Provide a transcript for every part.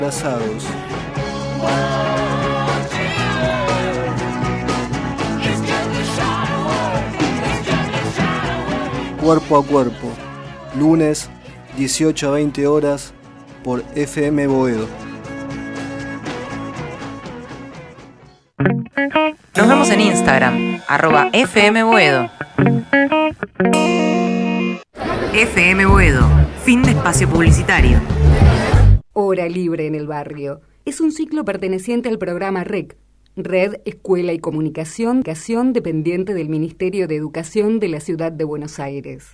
Abrazados. Cuerpo a cuerpo. Lunes, 18 a 20 horas por FM Boedo. Nos vemos en Instagram, @FM Boedo. FM Boedo, fin de espacio publicitario. Hora Libre en el Barrio. Es un ciclo perteneciente al programa REC, Red Escuela y Comunicación, dependiente del Ministerio de Educación de la Ciudad de Buenos Aires.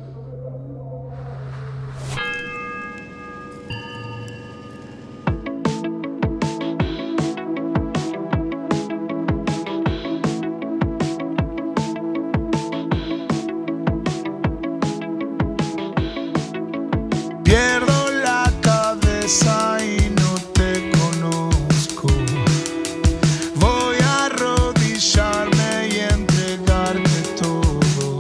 Pierdo la cabeza y no te conozco. Voy a arrodillarme y entregarte todo.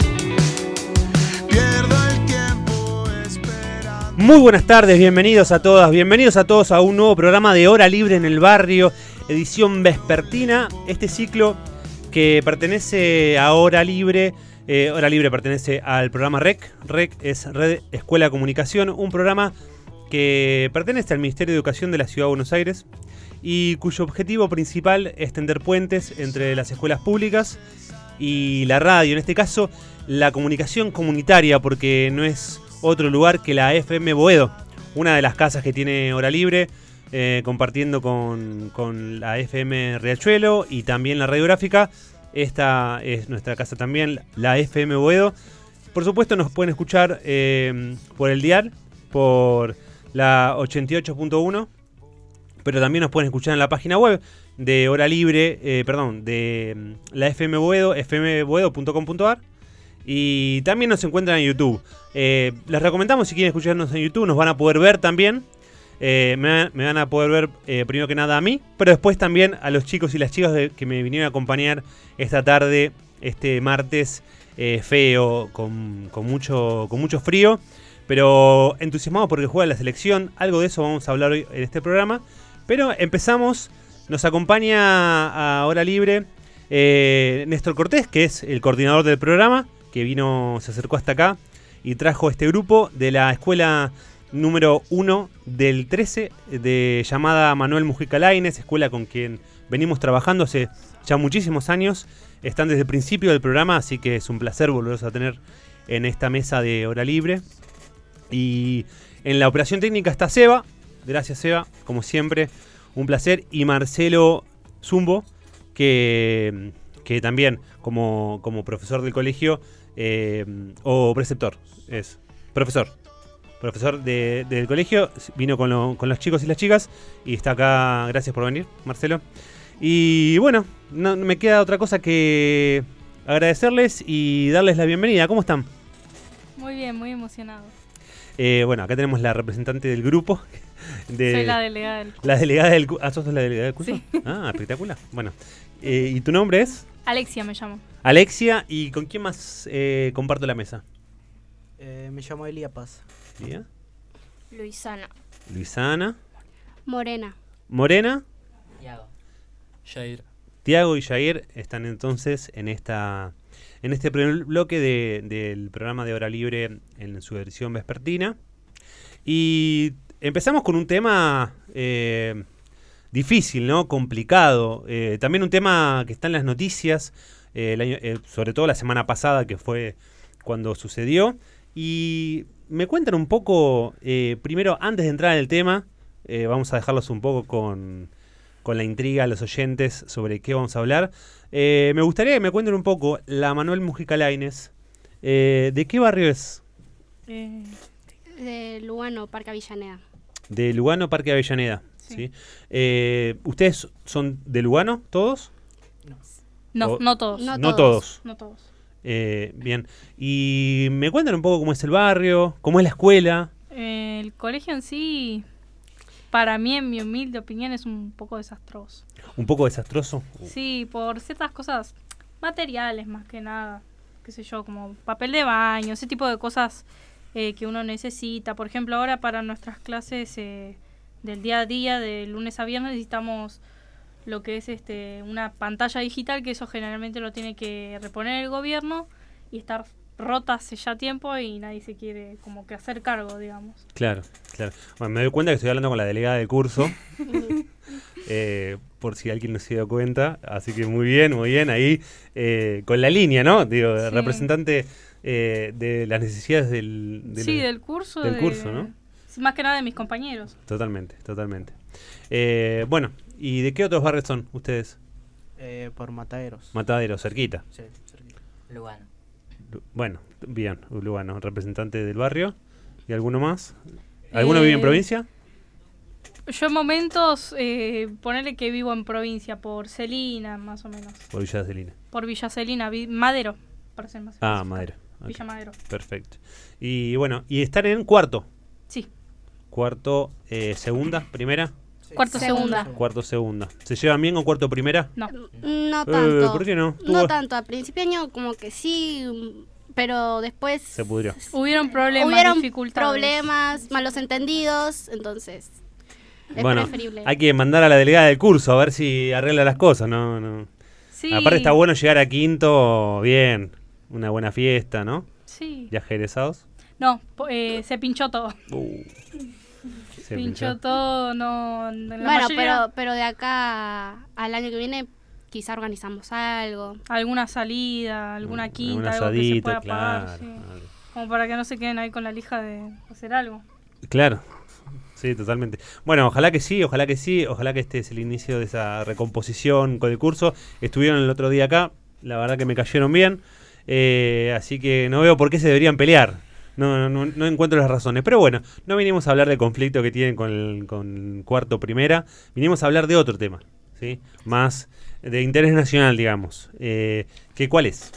Pierdo el tiempo esperando. Muy buenas tardes, bienvenidos a todas, bienvenidos a todos a un nuevo programa de Hora Libre en el Barrio, edición vespertina. Este ciclo que pertenece a Hora Libre. Hora Libre pertenece al programa REC. REC es Red Escuela Comunicación, un programa que pertenece al Ministerio de Educación de la Ciudad de Buenos Aires y cuyo objetivo principal es tender puentes entre las escuelas públicas y la radio, en este caso la comunicación comunitaria, porque no es otro lugar que la FM Boedo, una de las casas que tiene Hora Libre, compartiendo con la FM Riachuelo y también la radiográfica. Esta es nuestra casa también, la FM Boedo. Por supuesto nos pueden escuchar por el dial, por la 88.1, pero también nos pueden escuchar en la página web de Hora Libre, de la FM Boedo, fmboedo.com.ar, y también nos encuentran en YouTube. Les recomendamos, si quieren escucharnos en YouTube, nos van a poder ver también. Me van a poder ver primero que nada a mí, pero después también a los chicos y las chicas que me vinieron a acompañar esta tarde, este martes feo, con mucho frío, pero entusiasmados porque juega la selección. Algo de eso vamos a hablar hoy en este programa. Pero empezamos, nos acompaña a Hora Libre Néstor Cortés, que es el coordinador del programa, que se acercó hasta acá y trajo este grupo de la escuela número 1 del 13, llamada Manuel Mujica Lainez, escuela con quien venimos trabajando hace ya muchísimos años. Están desde el principio del programa, así que es un placer volverlos a tener en esta mesa de Hora Libre. Y en la operación técnica está Seba. Gracias, Seba, como siempre, un placer. Y Marcelo Zumbo, que también como profesor del colegio, o preceptor, es profesor del colegio, vino con los chicos y las chicas y está acá. Gracias por venir, Marcelo. Y bueno, no me queda otra cosa que agradecerles y darles la bienvenida. ¿Cómo están? Muy bien, muy emocionado. Bueno, acá tenemos la representante del grupo. Soy la delegada del curso. La delegada del curso. ¿Sos la delegada del curso? Sí. Ah, espectacular. Bueno, ¿y tu nombre es? Alexia me llamo. Alexia, ¿y con quién más comparto la mesa? Me llamo Elia Paz. ¿Elia? Luisana. Morena. Jair. Tiago y Jair están entonces en este primer bloque del programa de Hora Libre en su versión vespertina. Y empezamos con un tema difícil, ¿no? Complicado. También un tema que está en las noticias, sobre todo la semana pasada, que fue cuando sucedió. Y me cuentan un poco, primero, antes de entrar en el tema, vamos a dejarlos un poco con la intriga a los oyentes sobre qué vamos a hablar. Me gustaría que me cuenten un poco, la Manuel Mujica Lainez, ¿de qué barrio es? De Lugano, Parque Avellaneda. De Lugano, Parque Avellaneda. Sí. ¿Sí? ¿Ustedes son de Lugano, todos? No todos. No todos. No todos. Bien. Y me cuentan un poco cómo es el barrio, cómo es la escuela. El colegio en sí, para mí, en mi humilde opinión, es un poco desastroso. ¿Un poco desastroso? Sí, por ciertas cosas materiales más que nada. Qué sé yo, como papel de baño, ese tipo de cosas que uno necesita. Por ejemplo, ahora para nuestras clases del día a día, de lunes a viernes, necesitamos lo que es una pantalla digital, que eso generalmente lo tiene que reponer el gobierno y estar rota hace ya tiempo y nadie se quiere como que hacer cargo, digamos. Claro. Bueno, me doy cuenta que estoy hablando con la delegada del curso, por si alguien no se dio cuenta, así que muy bien, ahí con la línea, ¿no? Digo, Sí. representante de las necesidades del curso. Del curso, ¿no? Sí, más que nada de mis compañeros. Totalmente. Bueno, ¿y de qué otros barrios son ustedes? Por Mataderos. Matadero, cerquita. Sí, cerquita. Lugano. Bueno, bien, Lugano, representante del barrio. ¿Y alguno más? ¿Alguno vive en provincia? Yo en momentos, ponerle que vivo en provincia, por Celina, más o menos. Por Villa Celina. Por Villa Celina, Madero, para ser más específico. Madero. Villa Madero. Perfecto. Y bueno, y estar en cuarto. Sí. Cuarto, segunda, primera. Sí. Cuarto, segunda. Cuarto, segunda. ¿Se llevan bien con cuarto, primera? No. No tanto. ¿Por qué no? No tanto. Al principio año como que sí, pero después... Se pudrió. Hubieron problemas, Hubieron dificultades. problemas, malos entendidos, entonces es Bueno, preferible. hay que mandar a la delegada del curso a ver si arregla las cosas, ¿no? Sí. Aparte está bueno llegar a quinto, bien, una buena fiesta, ¿no? Sí. Viajes egresados. No, se pinchó todo. Se Pinchó todo, no... en la Bueno, mayoría- pero de acá al año que viene quizá organizamos algo. Alguna salida, alguna Un quinta, algo que se asadito, pueda pagar, claro. sí. Como para que no se queden ahí con la lija de hacer algo. Claro, sí, totalmente. Bueno, ojalá que ojalá que este es el inicio de esa recomposición con el curso. Estuvieron el otro día acá, la verdad que me cayeron bien, así que no veo por qué se deberían pelear. No encuentro las razones. Pero bueno, no vinimos a hablar del conflicto que tienen con cuarto primera, vinimos a hablar de otro tema, ¿sí? Más de interés nacional, digamos. ¿Cuál es?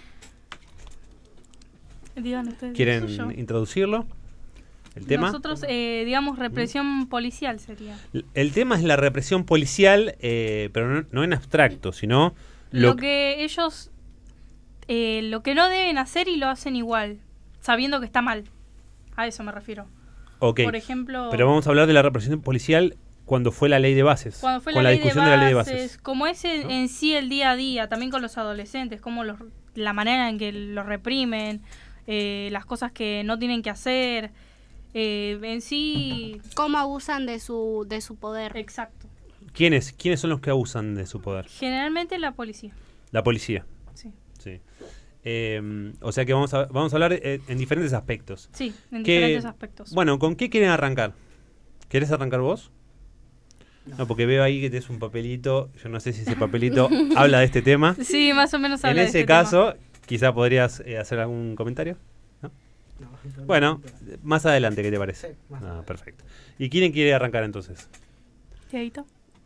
Digan ustedes. ¿Quieren el suyo. introducirlo? ¿El tema? Nosotros, digamos, represión policial sería. El tema es la represión policial, pero no en abstracto, sino Lo que ellos, lo que no deben hacer y lo hacen igual, sabiendo que está mal. A eso me refiero. Ok, Por ejemplo, pero vamos a hablar de la represión policial cuando fue la ley de bases. cuando fue con la, la ley discusión de de la ley de bases, bases. como es en sí el día a día, también con los adolescentes, como la manera en que los reprimen, las cosas que no tienen que hacer, en sí... Cómo abusan de su poder. Exacto. ¿Quiénes son los que abusan de su poder? Generalmente la policía. La policía. Sí. Sí. O sea que vamos a hablar en diferentes aspectos. Sí, en ¿Qué- diferentes aspectos. Bueno, ¿con qué quieren arrancar? ¿Querés arrancar vos? No, porque veo ahí que tenés un papelito. Yo no sé si ese papelito habla de este tema. Sí, más o menos En habla de ese este caso, quizá podrías hacer algún comentario. ¿No? Bueno, más adelante, ¿qué te parece? Sí, más adelante. Perfecto. ¿Y quién quiere arrancar entonces? tema. Dieguito.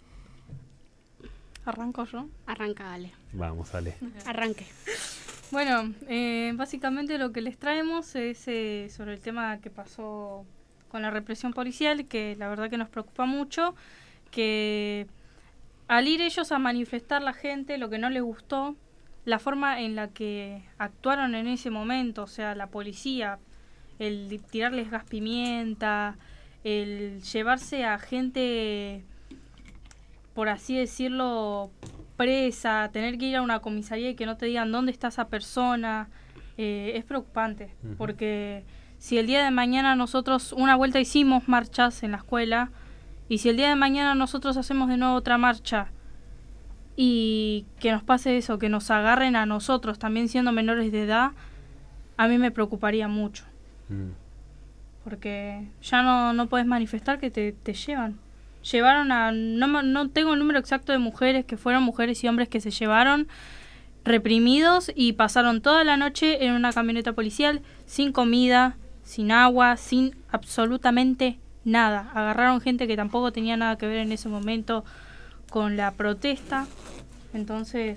¿Arranco yo? Arranca, dale. Vamos, dale. Arranque. Bueno, básicamente lo que les traemos es sobre el tema que pasó con la represión policial, que la verdad que nos preocupa mucho, que al ir ellos a manifestar la gente lo que no les gustó, la forma en la que actuaron en ese momento, o sea, la policía, el tirarles gas pimienta, el llevarse a gente, por así decirlo, presa, tener que ir a una comisaría y que no te digan dónde está esa persona, es preocupante, Ujú. porque si el día de mañana nosotros una vuelta hicimos marchas en la escuela, y si el día de mañana nosotros hacemos de nuevo otra marcha, y que nos pase eso, que nos agarren a nosotros también siendo menores de edad, a mí me preocuparía mucho, porque ya no puedes manifestar que te llevan. Llevaron a... No tengo el número exacto de mujeres, que fueron mujeres y hombres que se llevaron reprimidos y pasaron toda la noche en una camioneta policial, sin comida, sin agua, sin absolutamente nada. Agarraron gente que tampoco tenía nada que ver en ese momento con la protesta. Entonces...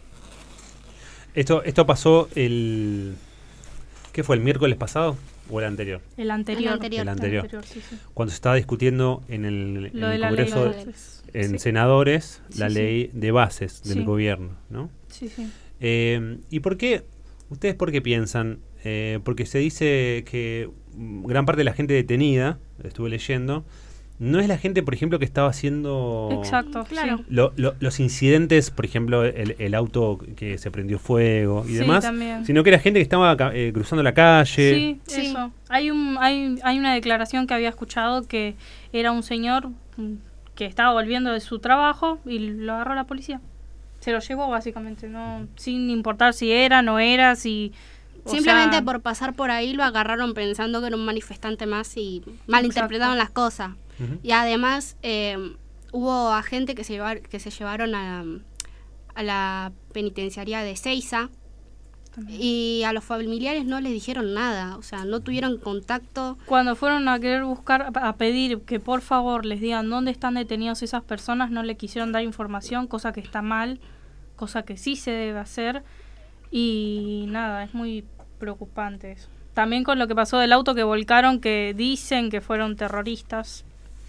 Esto pasó ¿qué fue? ¿El miércoles pasado o el anterior? El anterior. El anterior. Sí, sí. Cuando se estaba discutiendo en el Lo de la ley Congreso, de bases. en Sí. senadores, la Sí, sí. ley de bases del Sí. gobierno, ¿no? Sí, sí. ¿Y por qué? ¿Ustedes por qué piensan? Porque se dice que gran parte de la gente detenida, estuve leyendo, no es la gente, por ejemplo, que estaba haciendo... Exacto, Claro. sí. Los incidentes, por ejemplo, el auto que se prendió fuego y Sí, demás, también. sino que era gente que estaba cruzando la calle. Sí, Sí. eso. Hay una declaración que había escuchado que era un señor que estaba volviendo de su trabajo y lo agarró la policía. Se lo llevó básicamente, no, sin importar si era, no era, si... o Simplemente sea, por pasar por ahí lo agarraron pensando que era un manifestante más y malinterpretaron las cosas. Ujú. Y además hubo agentes que se llevaron a la penitenciaría de Seiza y a los familiares no les dijeron nada, o sea, no tuvieron contacto. Cuando fueron a querer buscar, a pedir que por favor les digan dónde están detenidos esas personas, no le quisieron dar información, cosa que está mal, cosa que sí se debe hacer. Y nada, es muy preocupante eso. También con lo que pasó del auto que volcaron, que dicen que fueron terroristas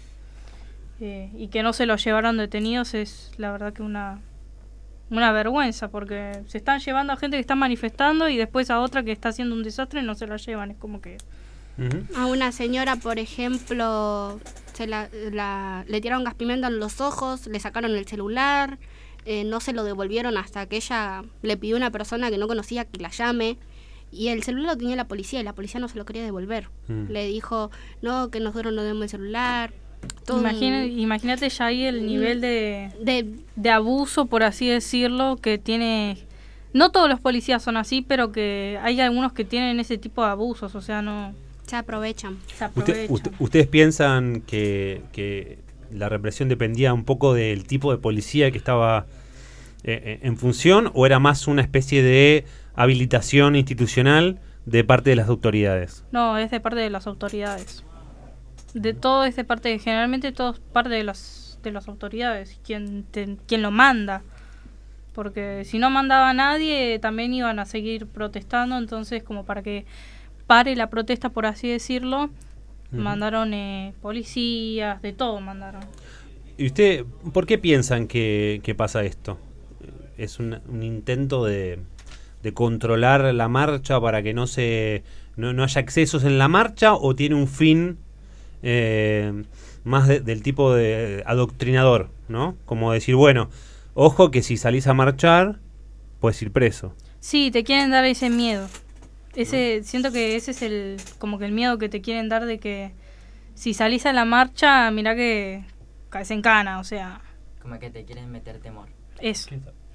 y que no se los llevaron detenidos, es la verdad que una vergüenza, porque se están llevando a gente que está manifestando y después a otra que está haciendo un desastre y no se la llevan. Es como que... Ujú. A una señora, por ejemplo, le tiraron gas pimienta en los ojos, le sacaron el celular, no se lo devolvieron hasta que ella le pidió a una persona que no conocía que la llame. Y el celular lo tenía la policía y la policía no se lo quería devolver. Le dijo, no, que nosotros no demos el celular. Todo Imagínate ya ahí el nivel de abuso, por así decirlo, que tiene... No todos los policías son así, pero que hay algunos que tienen ese tipo de abusos, o sea, no... Se aprovechan. Se aprovechan. ¿Ustedes piensan que la represión dependía un poco del tipo de policía que estaba en función, o era más una especie de habilitación institucional de parte de las autoridades? No, es de parte de las autoridades. De todo es de parte, generalmente todo es parte de las autoridades, quien lo manda. Porque si no mandaba a nadie, también iban a seguir protestando, entonces como para que pare la protesta, por así decirlo, mandaron policías, de todo mandaron. ¿Y usted, por qué piensan que pasa esto? ¿Es un intento de controlar la marcha para que no haya excesos en la marcha, o tiene un fin más del tipo de adoctrinador, ¿no? Como decir, bueno, ojo que si salís a marchar puedes ir preso? Sí, te quieren dar ese miedo. Siento que ese es como que el miedo que te quieren dar, de que si salís a la marcha, mirá que caes en cana, o sea... Como que te quieren meter temor. Eso.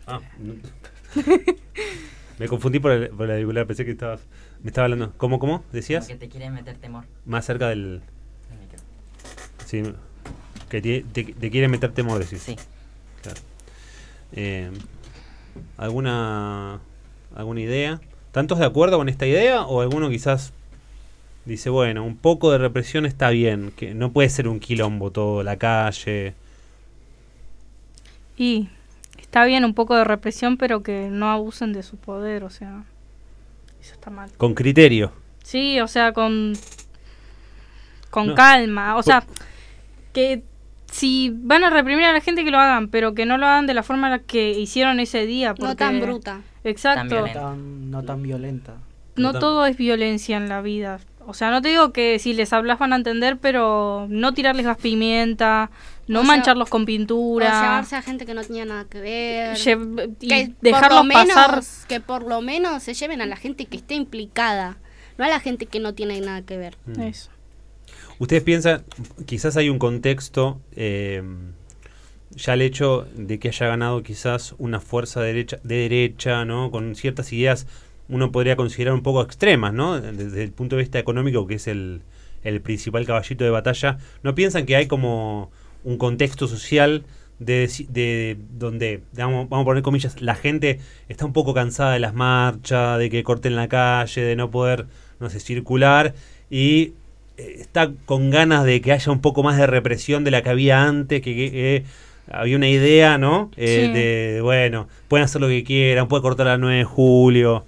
Me confundí por el auricular, pensé que me estaba hablando. ¿Cómo? ¿Decías? Como que te quieren meter temor. Más cerca del... El micro. Sí, que te quieren meter temor, decís. Sí. Claro. ¿Alguna idea? ¿Tantos de acuerdo con esta idea, o alguno quizás dice, bueno, un poco de represión está bien, que no puede ser un quilombo todo, la calle? Y está bien un poco de represión, pero que no abusen de su poder, o sea, eso está mal. Con criterio. Sí, o sea, con No. calma, o sea, que si van a reprimir a la gente, que lo hagan, pero que no lo hagan de la forma en la que hicieron ese día. No tan bruta. Exacto. No tan violenta. No todo es violencia en la vida. O sea, no te digo que si les hablas van a entender, pero no tirarles gas pimienta, no mancharlos con pintura. O llevarse a gente que no tenía nada que ver. Y Que dejarlos pasar. Que por lo menos se lleven a la gente que esté implicada, no a la gente que no tiene nada que ver. Eso. ¿Ustedes piensan, quizás hay un contexto, ya el hecho de que haya ganado quizás una fuerza de derecha, ¿no? Con ciertas ideas, uno podría considerar un poco extremas, ¿no? Desde el punto de vista económico, que es el principal caballito de batalla, ¿no piensan que hay como un contexto social de donde, vamos a poner comillas, la gente está un poco cansada de las marchas, de que corten la calle, de no poder, no sé, circular, y está con ganas de que haya un poco más de represión de la que había antes, que había una idea, ¿no? Sí. De, bueno, pueden hacer lo que quieran, pueden cortar la 9 de julio.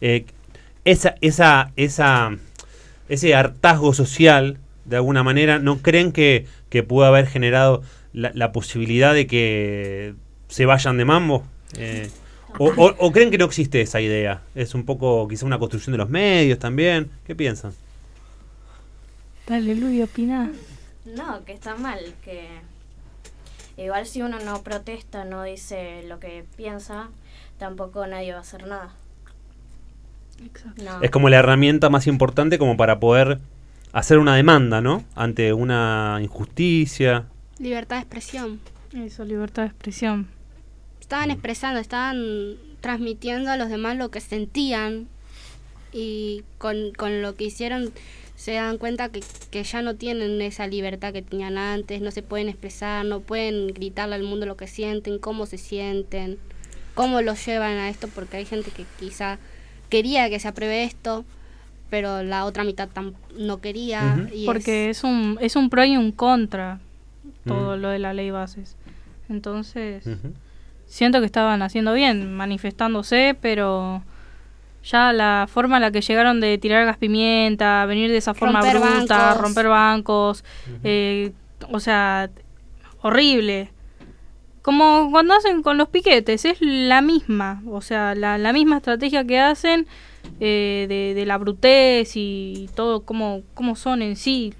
Ese hartazgo social, de alguna manera, ¿no creen que pudo haber generado la posibilidad de que se vayan de mambo? ¿O creen que no existe esa idea? Es un poco quizá una construcción de los medios también. ¿Qué piensan? Dale, Luis, opina. No, que está mal, que igual si uno no protesta, no dice lo que piensa, tampoco nadie va a hacer nada. Exacto. No. Es como la herramienta más importante como para poder hacer una demanda, ¿no? Ante una injusticia. Libertad de expresión. Eso, libertad de expresión. Estaban expresando, estaban transmitiendo a los demás lo que sentían y con lo que hicieron se dan cuenta que ya no tienen esa libertad que tenían antes, no se pueden expresar, no pueden gritarle al mundo lo que sienten, cómo se sienten, cómo lo llevan a esto, porque hay gente que quizá quería que se apruebe esto, pero la otra mitad no quería. Ujú. Y Porque es un pro y un contra todo lo de la ley bases. Entonces, siento que estaban haciendo bien, manifestándose, pero ya la forma en la que llegaron de tirar gas pimienta, venir de esa forma Romper bruta, bancos. romper bancos, o sea, horrible. Como cuando hacen con los piquetes, es la misma, o sea, la misma estrategia que hacen de la brutez y todo como son en sí.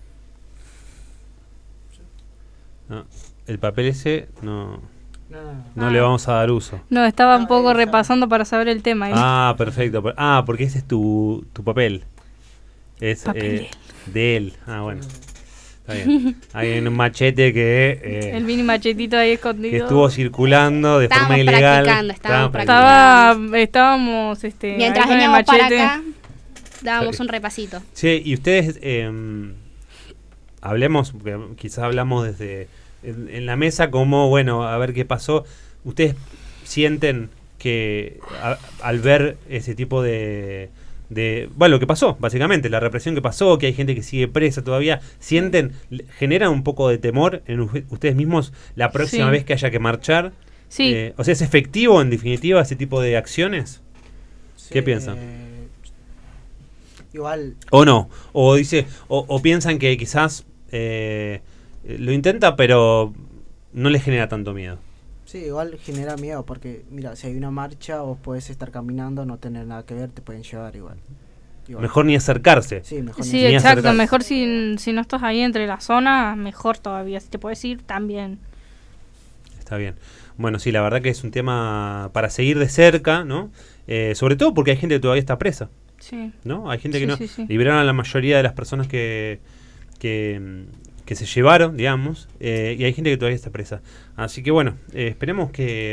No, el papel ese no No. le vamos a dar uso. No, estaba un No, poco esa- repasando para saber el tema. Ah, perfecto. Porque ese es tu papel. Es Papel. de él. Ah, bueno. Está bien. Hay un machete que El mini machetito ahí escondido. que estuvo circulando de Estábamos forma ilegal. practicando, Estábamos mientras ahí con el veníamos para machete. acá, dábamos un repasito. Sí, y ustedes hablemos, porque quizás hablamos desde en la mesa como, bueno, a ver qué pasó. ¿Ustedes sienten que al ver ese tipo de bueno, lo que pasó, básicamente, la represión que pasó, que hay gente que sigue presa todavía, genera un poco de temor en ustedes mismos la próxima Sí. vez que haya que marchar? Sí. O sea, ¿es efectivo en definitiva ese tipo de acciones? ¿Qué Sí, piensan? Igual, ¿O no? ¿O o piensan que quizás lo intenta pero no les genera tanto miedo? sí, igual genera miedo porque, mira, si hay una marcha vos podés estar caminando, no tener nada que ver, te pueden llevar igual. Mejor ni acercarse. Sí, mejor Sí, ni exacto. acercarse. Mejor si no estás ahí entre la zona, mejor todavía. Si te puedes ir, también. Está bien. Bueno, sí, la verdad que es un tema para seguir de cerca, ¿no? Sobre todo porque hay gente que todavía está presa, Sí. ¿no? Hay gente que Sí, no... sí, sí. Liberaron a la mayoría de las personas que se llevaron, digamos, y hay gente que todavía está presa. Así que bueno, esperemos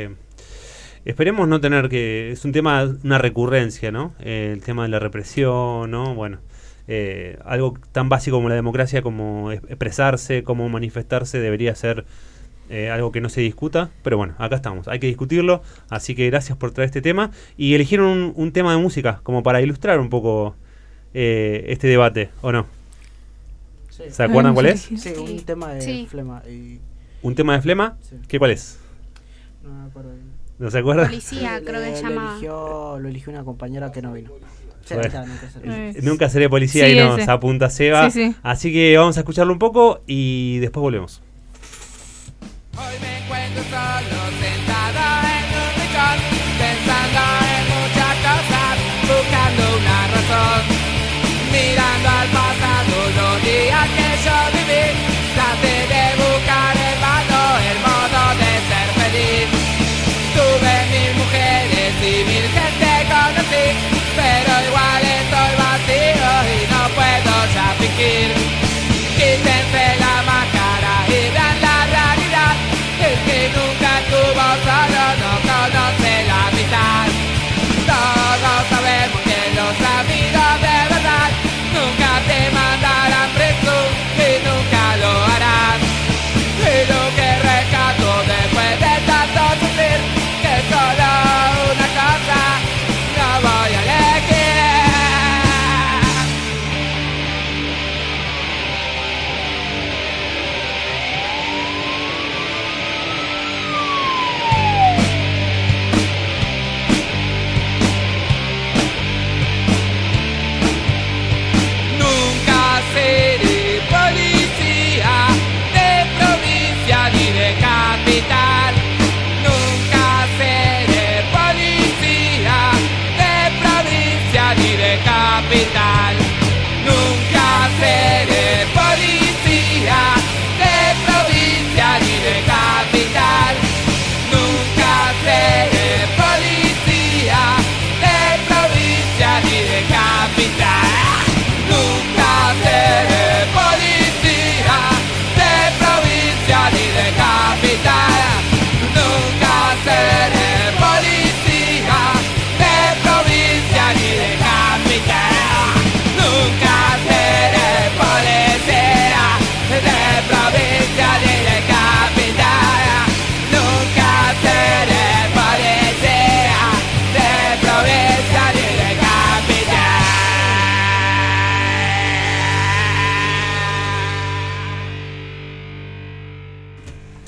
no tener que... Es un tema, una recurrencia, ¿no? El tema de la represión, ¿no? Bueno, algo tan básico como la democracia, como expresarse, como manifestarse, debería ser algo que no se discuta. Pero bueno, acá estamos, hay que discutirlo. Así que gracias por traer este tema. Y eligieron un tema de música, como para ilustrar un poco este debate, ¿o no? Sí. ¿Se acuerdan cuál es? Sí, un tema de Sí. flema. Y ¿Un tema de flema? Sí. ¿Qué cuál es? no me acuerdo bien. ¿No se acuerdan? Policía, creo que se llama. Lo eligió una compañera que no vino. Sí, Bueno. ya, nunca se- Nunca seré policía Sí, y nos ese. apunta Seba. Sí, sí. Así que vamos a escucharlo un poco y después volvemos. Hoy me encuentro solo sentado en un rincón, pensando en muchas cosas, buscando una razón, mirando al pasado los días que yo viví, traté de buscar en vano el modo de ser feliz. Tuve 1000 mujeres y 1000 gente conocí, pero igual estoy vacío y no puedo ya fingir. Quítense la máscara y vean la realidad, el que nunca estuvo solo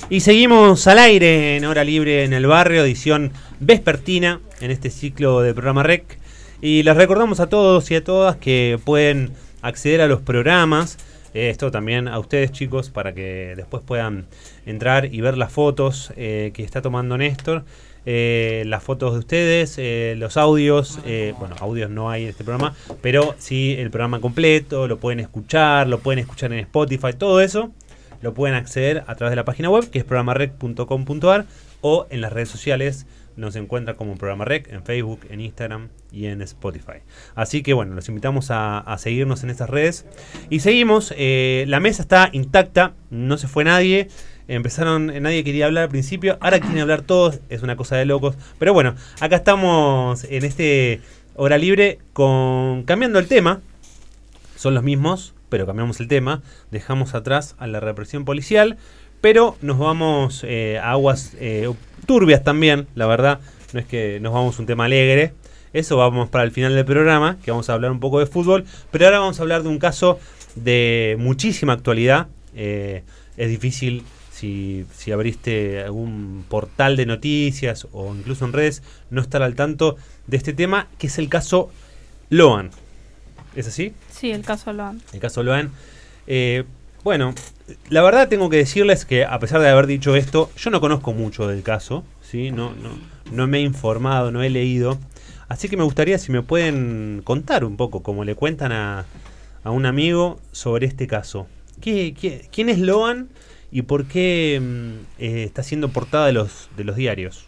Y seguimos al aire en Hora Libre en el Barrio, edición vespertina en este ciclo del programa REC. Y les recordamos a todos y a todas que pueden acceder a los programas. Esto también a ustedes, chicos, para que después puedan entrar y ver las fotos que está tomando Néstor. Las fotos de ustedes, los audios. Bueno, audios no hay en este programa, pero sí el programa completo. Lo pueden escuchar en Spotify, todo eso. Lo pueden acceder a través de la página web, que es programarec.com.ar, o en las redes sociales. Nos encuentra como Programa Rec en Facebook, en Instagram y en Spotify. Así que bueno, los invitamos a seguirnos en estas redes. Y seguimos, la mesa está intacta, no se fue nadie. Nadie quería hablar al principio, ahora quieren hablar todos, es una cosa de locos. Pero bueno, acá estamos en este Hora Libre cambiando el tema. Son los mismos, pero cambiamos el tema. Dejamos atrás a la represión policial, pero nos vamos a aguas turbias también, la verdad. No es que nos vamos a un tema alegre. Eso vamos para el final del programa, que vamos a hablar un poco de fútbol. Pero ahora vamos a hablar de un caso de muchísima actualidad. Es difícil, si abriste algún portal de noticias o incluso en redes, no estar al tanto de este tema, que es el caso Loan. ¿Es así? Sí, el caso Loan. El caso Loan. Bueno, la verdad tengo que decirles que a pesar de haber dicho esto, yo no conozco mucho del caso, ¿sí? No me he informado, no he leído. Así que me gustaría si me pueden contar un poco, como le cuentan a un amigo, sobre este caso. ¿Quién es Loan y por qué está siendo portada de los diarios?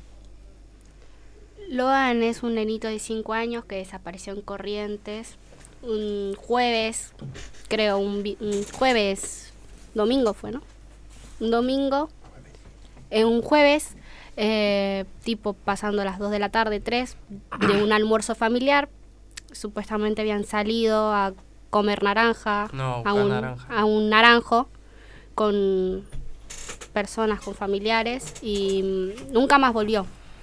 Loan es un nenito de 5 años que desapareció en Corrientes un jueves, creo, un jueves, domingo fue, ¿no? Un domingo, un jueves, tipo pasando las 2 de la tarde, 3, de un almuerzo familiar. Supuestamente habían salido a comer naranja, a un naranjo, con personas, con familiares, y nunca más volvió.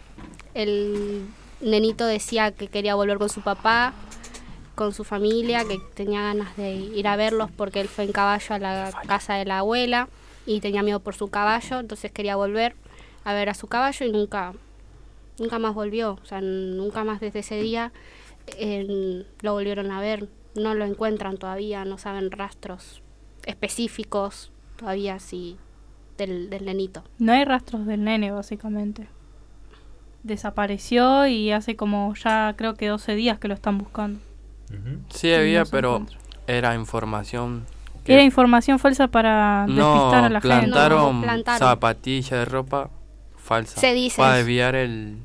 El nenito decía que quería volver con su papá, con su familia, que tenía ganas de ir a verlos porque él fue en caballo a la casa de la abuela y tenía miedo por su caballo, entonces quería volver a ver a su caballo y nunca más volvió. O sea, nunca más desde ese día lo volvieron a ver. No lo encuentran todavía, no saben rastros específicos todavía sí del nenito. No hay rastros del nene, básicamente. Desapareció y hace como ya creo que 12 días que lo están buscando. Sí había, pero era información. Era información falsa para despistar a la gente. Plantaron zapatillas de ropa falsa. Se dice. Para desviar el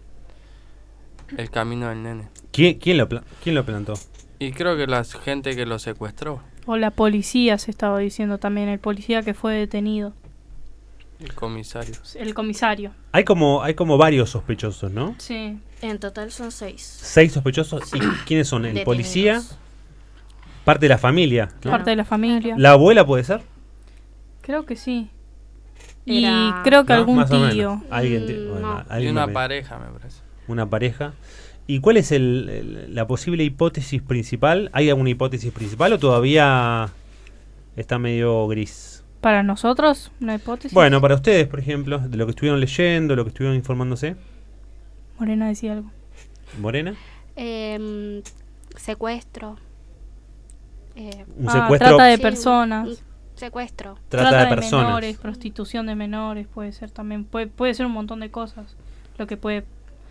camino del nene. ¿Quién lo plantó? Y creo que la gente que lo secuestró. O la policía, se estaba diciendo también, el policía que fue detenido. El comisario. El comisario. Hay como varios sospechosos, ¿no? Sí. En total son 6. 6 sospechosos. ¿Y quiénes son? ¿El policía? Parte de la familia, ¿no? Parte de la familia. ¿La abuela puede ser? Creo que sí. Y creo que algún tío. Y una pareja, me parece. Una pareja. ¿Y cuál es la posible hipótesis principal? ¿Hay alguna hipótesis principal o todavía está medio gris? ¿Para nosotros una hipótesis? Bueno, para ustedes, por ejemplo, de lo que estuvieron leyendo, lo que estuvieron informándose. Morena decía algo. ¿Morena? Secuestro. Un secuestro. Trata de personas. Secuestro. Trata de personas. Menores, prostitución de menores, puede ser también. Puede ser un montón de cosas. Lo que puede...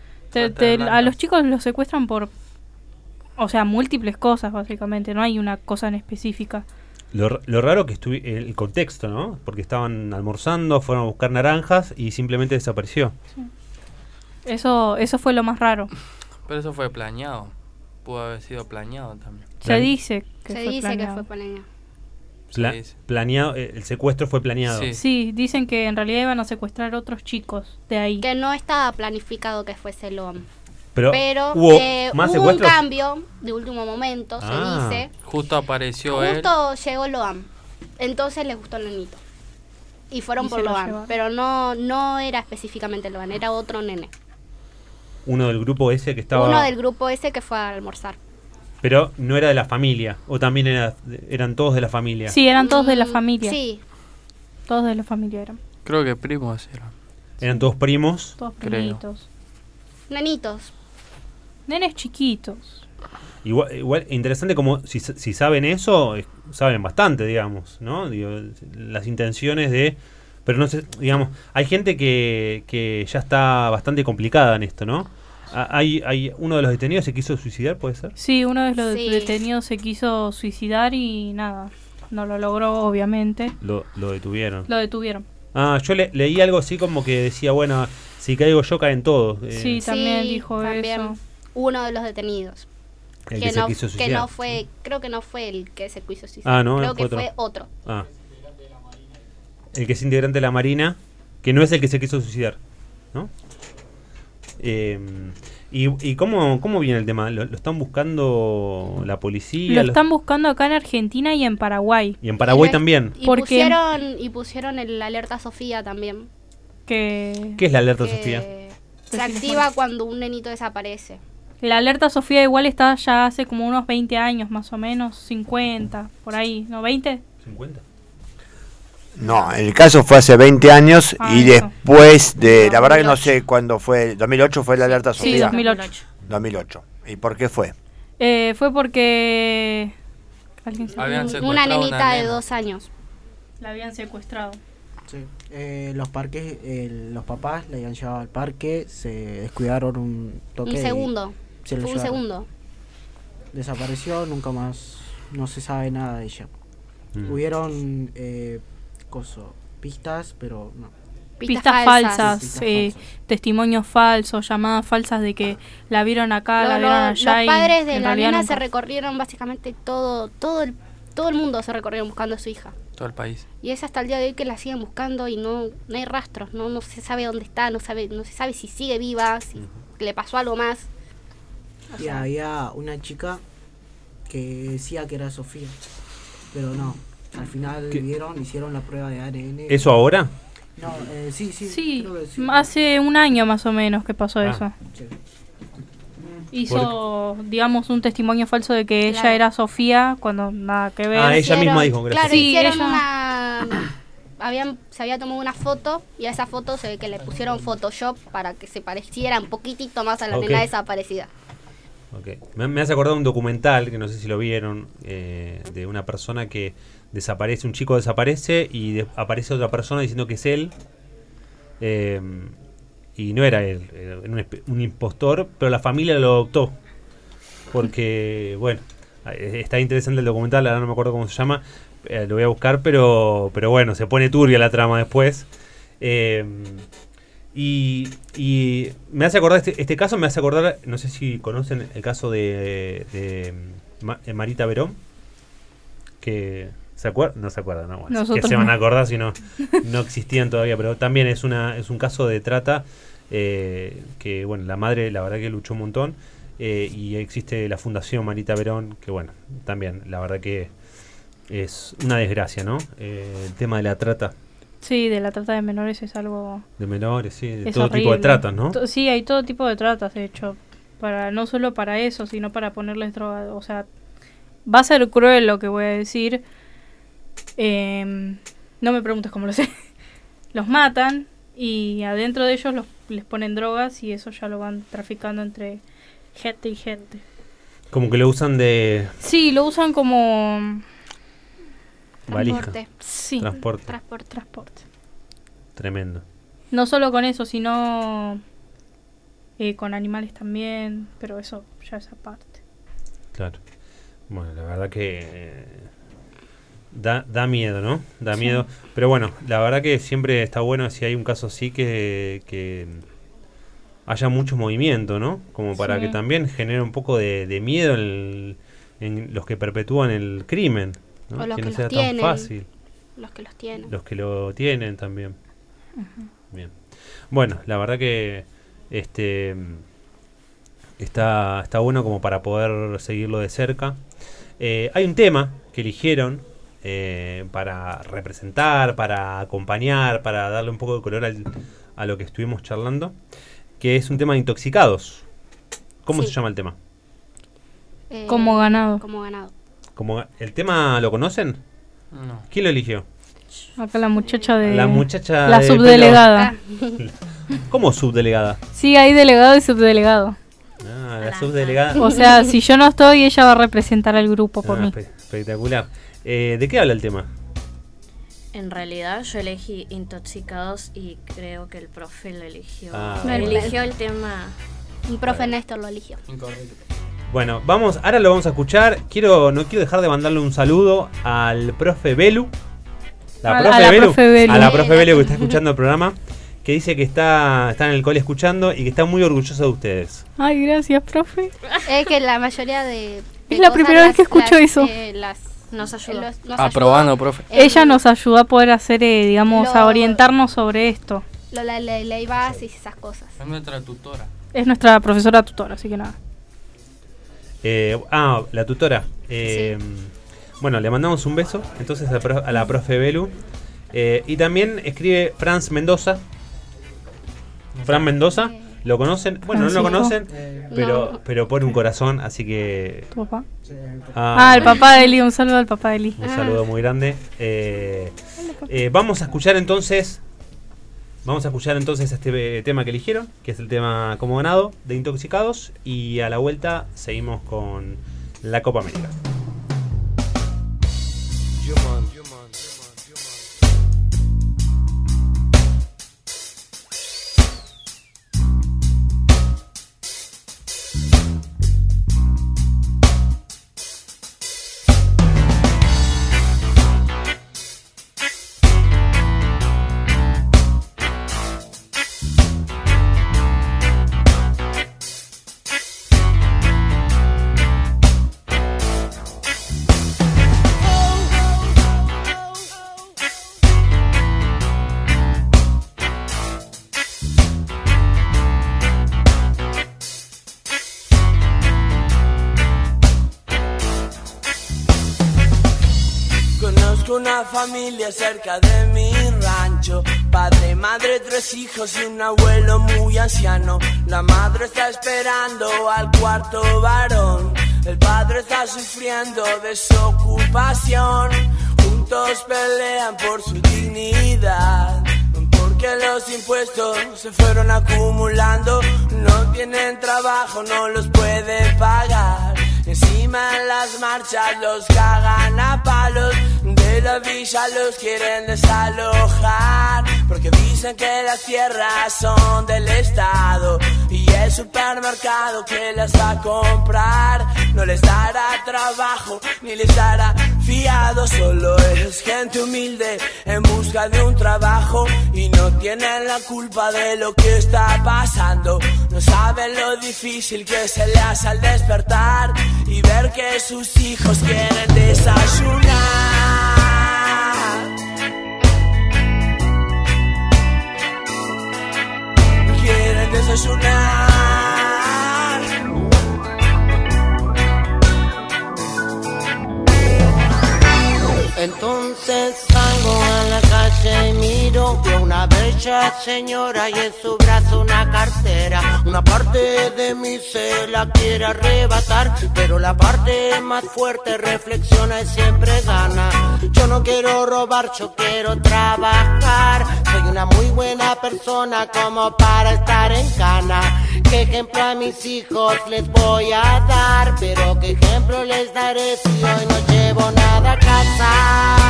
a los chicos los secuestran por... O sea, múltiples cosas, básicamente. No hay una cosa en específica. Lo raro que el contexto, ¿no? Porque estaban almorzando, fueron a buscar naranjas y simplemente desapareció. Sí. Eso fue lo más raro. Pero eso fue planeado. Pudo haber sido planeado también. Se dice que fue planeado. Planeado, el secuestro fue planeado. Sí, dicen que en realidad iban a secuestrar otros chicos de ahí. Que no estaba planificado que fuese Loan. Pero hubo un cambio de último momento, se dice. Justo apareció él. Justo llegó Loan. Entonces les gustó el nenito. Y fueron por Loan. Pero no era específicamente Loan, era otro nene. Uno del grupo ese que estaba... Uno del grupo ese que fue a almorzar. Pero no era de la familia, o también eran todos de la familia. Sí, eran todos de la familia. Sí. Todos de la familia eran. Creo que primos eran. Eran todos primos. Todos Creo. primitos. Nenitos. Nenes chiquitos. Igual interesante como si saben eso, saben bastante, digamos, ¿no? Digo, las intenciones de... Pero no sé, digamos, hay gente que ya está bastante complicada en esto, ¿no? Hay uno de los detenidos se quiso suicidar, ¿puede ser? Sí, uno de los detenidos se quiso suicidar y nada, no lo logró, obviamente. Lo detuvieron. Lo detuvieron. Yo leí algo así como que decía, bueno, si caigo yo caen todos. Sí, también dijo eso. Uno de los detenidos. El que se quiso suicidar. Que no fue, creo que no fue el que se quiso suicidar. No, creo que otro. fue otro. El que es integrante de la Marina, que no es el que se quiso suicidar, ¿no? ¿Y cómo viene el tema? ¿Lo están buscando la policía? Lo están buscando acá en Argentina y en Paraguay. Y en Paraguay también. Y pusieron el alerta Sofía también. ¿Qué es la alerta Sofía? Se activa cuando un nenito desaparece. La alerta Sofía igual está ya hace como unos 20 años más o menos, 50, por ahí, ¿no? ¿20? ¿50? No, el caso fue hace 20 años y después de... La verdad que no sé cuándo fue. ¿2008 fue la alerta Sofía? Sí, 2008. 2008. ¿Y por qué fue? Fue porque... Una nenita de 2 años. La habían secuestrado. Sí. Los parques, los papás la habían llevado al parque, se descuidaron un toque. Un segundo. Fue un segundo. Desapareció, nunca más, no se sabe nada de ella. Hubieron pistas, pero no. Pistas falsas, testimonios falsos, llamadas falsas de que la vieron acá, la vieron allá. Los padres de en la realidad nena nunca. se recorrieron básicamente todo el mundo se recorrieron buscando a su hija. Todo el país. Y es hasta el día de hoy que la siguen buscando y no hay rastros, no se sabe dónde está, no se sabe si sigue viva, si le pasó algo más. Y había una chica que decía que era Sofía, pero no. Al final hicieron la prueba de ADN. ¿Eso ahora? No, sí. Sí, creo que sí. hace un año más o menos que pasó eso. Sí. Hizo, digamos, un testimonio falso de que ella era Sofía cuando nada que ver. Ella misma dijo, gracias. Claro, hicieron se había tomado una foto y a esa foto se ve que le pusieron Photoshop para que se pareciera un poquitito más a la nena desaparecida. Okay. Me hace acordar un documental, que no sé si lo vieron, de una persona que desaparece, un chico desaparece y aparece otra persona diciendo que es él. Y no era él, era un impostor, pero la familia lo adoptó. Porque, bueno, está interesante el documental, ahora no me acuerdo cómo se llama, lo voy a buscar, pero bueno, se pone turbia la trama después. Y me hace acordar, este caso me hace acordar, no sé si conocen el caso de Marita Verón, que... no se acuerdan, no, bueno, que se van a acordar si no existían todavía, pero también es un caso de trata que, bueno, la madre la verdad que luchó un montón y existe la Fundación Marita Verón, que bueno, también la verdad que es una desgracia, ¿no? El tema de la trata. Sí, de la trata de menores es algo... De menores, sí, de es todo horrible. tipo de tratas, ¿no? Sí, hay todo tipo de tratas, de hecho, no solo para eso, sino para ponerles droga, o sea, va a ser cruel lo que voy a decir. No me preguntes cómo lo sé. Los matan y adentro de ellos les ponen drogas y eso ya lo van traficando entre gente y gente. Como que lo usan de... Sí, lo usan como... valija. Sí, Transporte. Tremendo. No solo con eso, sino con animales también, pero eso ya es aparte. Claro. Bueno, la verdad que... Da miedo, ¿no? Da miedo. Pero bueno, la verdad que siempre está bueno si hay un caso así que haya mucho movimiento, ¿no? Como para que también genere un poco de miedo en los que perpetúan el crimen, ¿no? O los que que no sea los tan tienen. fácil. Los que los tienen. Los que lo tienen también. Uh-huh. Bien. Bueno, la verdad que está bueno como para poder seguirlo de cerca. Hay un tema que eligieron para representar, para acompañar, para darle un poco de color a lo que estuvimos charlando, que es un tema de intoxicados. ¿Cómo se llama el tema? Como ganado. Como ganado. ¿El tema lo conocen? No. ¿Quién lo eligió? Acá la muchacha de... La muchacha La de subdelegada. ¿Cómo subdelegada? Sí, hay delegado y subdelegado. Ah, la subdelegada. O sea, si yo no estoy, ella va a representar al grupo por mí. Espectacular. ¿De qué habla el tema? En realidad yo elegí Intoxicados y creo que el profe lo eligió. Bueno. Eligió el tema. Un profe Néstor lo eligió. Bueno, ahora lo vamos a escuchar. No quiero dejar de mandarle un saludo al profe Belu. A la profe Belu que está escuchando el programa, que dice que está en el cole escuchando y que está muy orgullosa de ustedes. Ay, gracias, profe. Es que la mayoría de es la primera vez que escucho eso. Nos ayudó. Aprobando, profe. Ella nos ayudó a poder hacer, a orientarnos sobre esto. La ley base y esas cosas. Es nuestra tutora. Es nuestra profesora tutora, así que nada. La tutora. Sí. Bueno, le mandamos un beso entonces a la profe Belu. Y también escribe Franz Mendoza. Fran Mendoza, ¿lo conocen? Bueno, no lo conocen, pero pone un corazón, así que... ¿Tu papá? El papá de Eli, un saludo al papá de Eli. Un saludo muy grande. Vamos a escuchar entonces este tema que eligieron, que es el tema Como Ganado de Intoxicados, y a la vuelta seguimos con la Copa América. Una familia cerca de mi rancho, padre, madre, 3 hijos y un abuelo muy anciano. La madre está esperando al cuarto varón, el padre está sufriendo desocupación. Juntos pelean por su dignidad, porque los impuestos se fueron acumulando. No tienen trabajo, no los pueden pagar. Encima en las marchas los cagan a palos. De la villa los quieren desalojar, porque dicen que las tierras son del Estado y el supermercado que las va a comprar no les dará trabajo ni les dará fiado. Solo es gente humilde en busca de un trabajo y no tienen la culpa de lo que está pasando. No saben lo difícil que se le hace al despertar y ver que sus hijos quieren desayunar. Quieren desayunar. Entonces salgo a la calle y miro a una bella señora y en su brazo una cartera. Una parte de mí se la quiere arrebatar, pero la parte más fuerte reflexiona y siempre gana. Yo no quiero robar, yo quiero trabajar. Soy una muy buena persona como para estar en cana. ¿Qué ejemplo a mis hijos les voy a dar? Pero ¿qué ejemplo les daré si hoy no llevo nada a casa?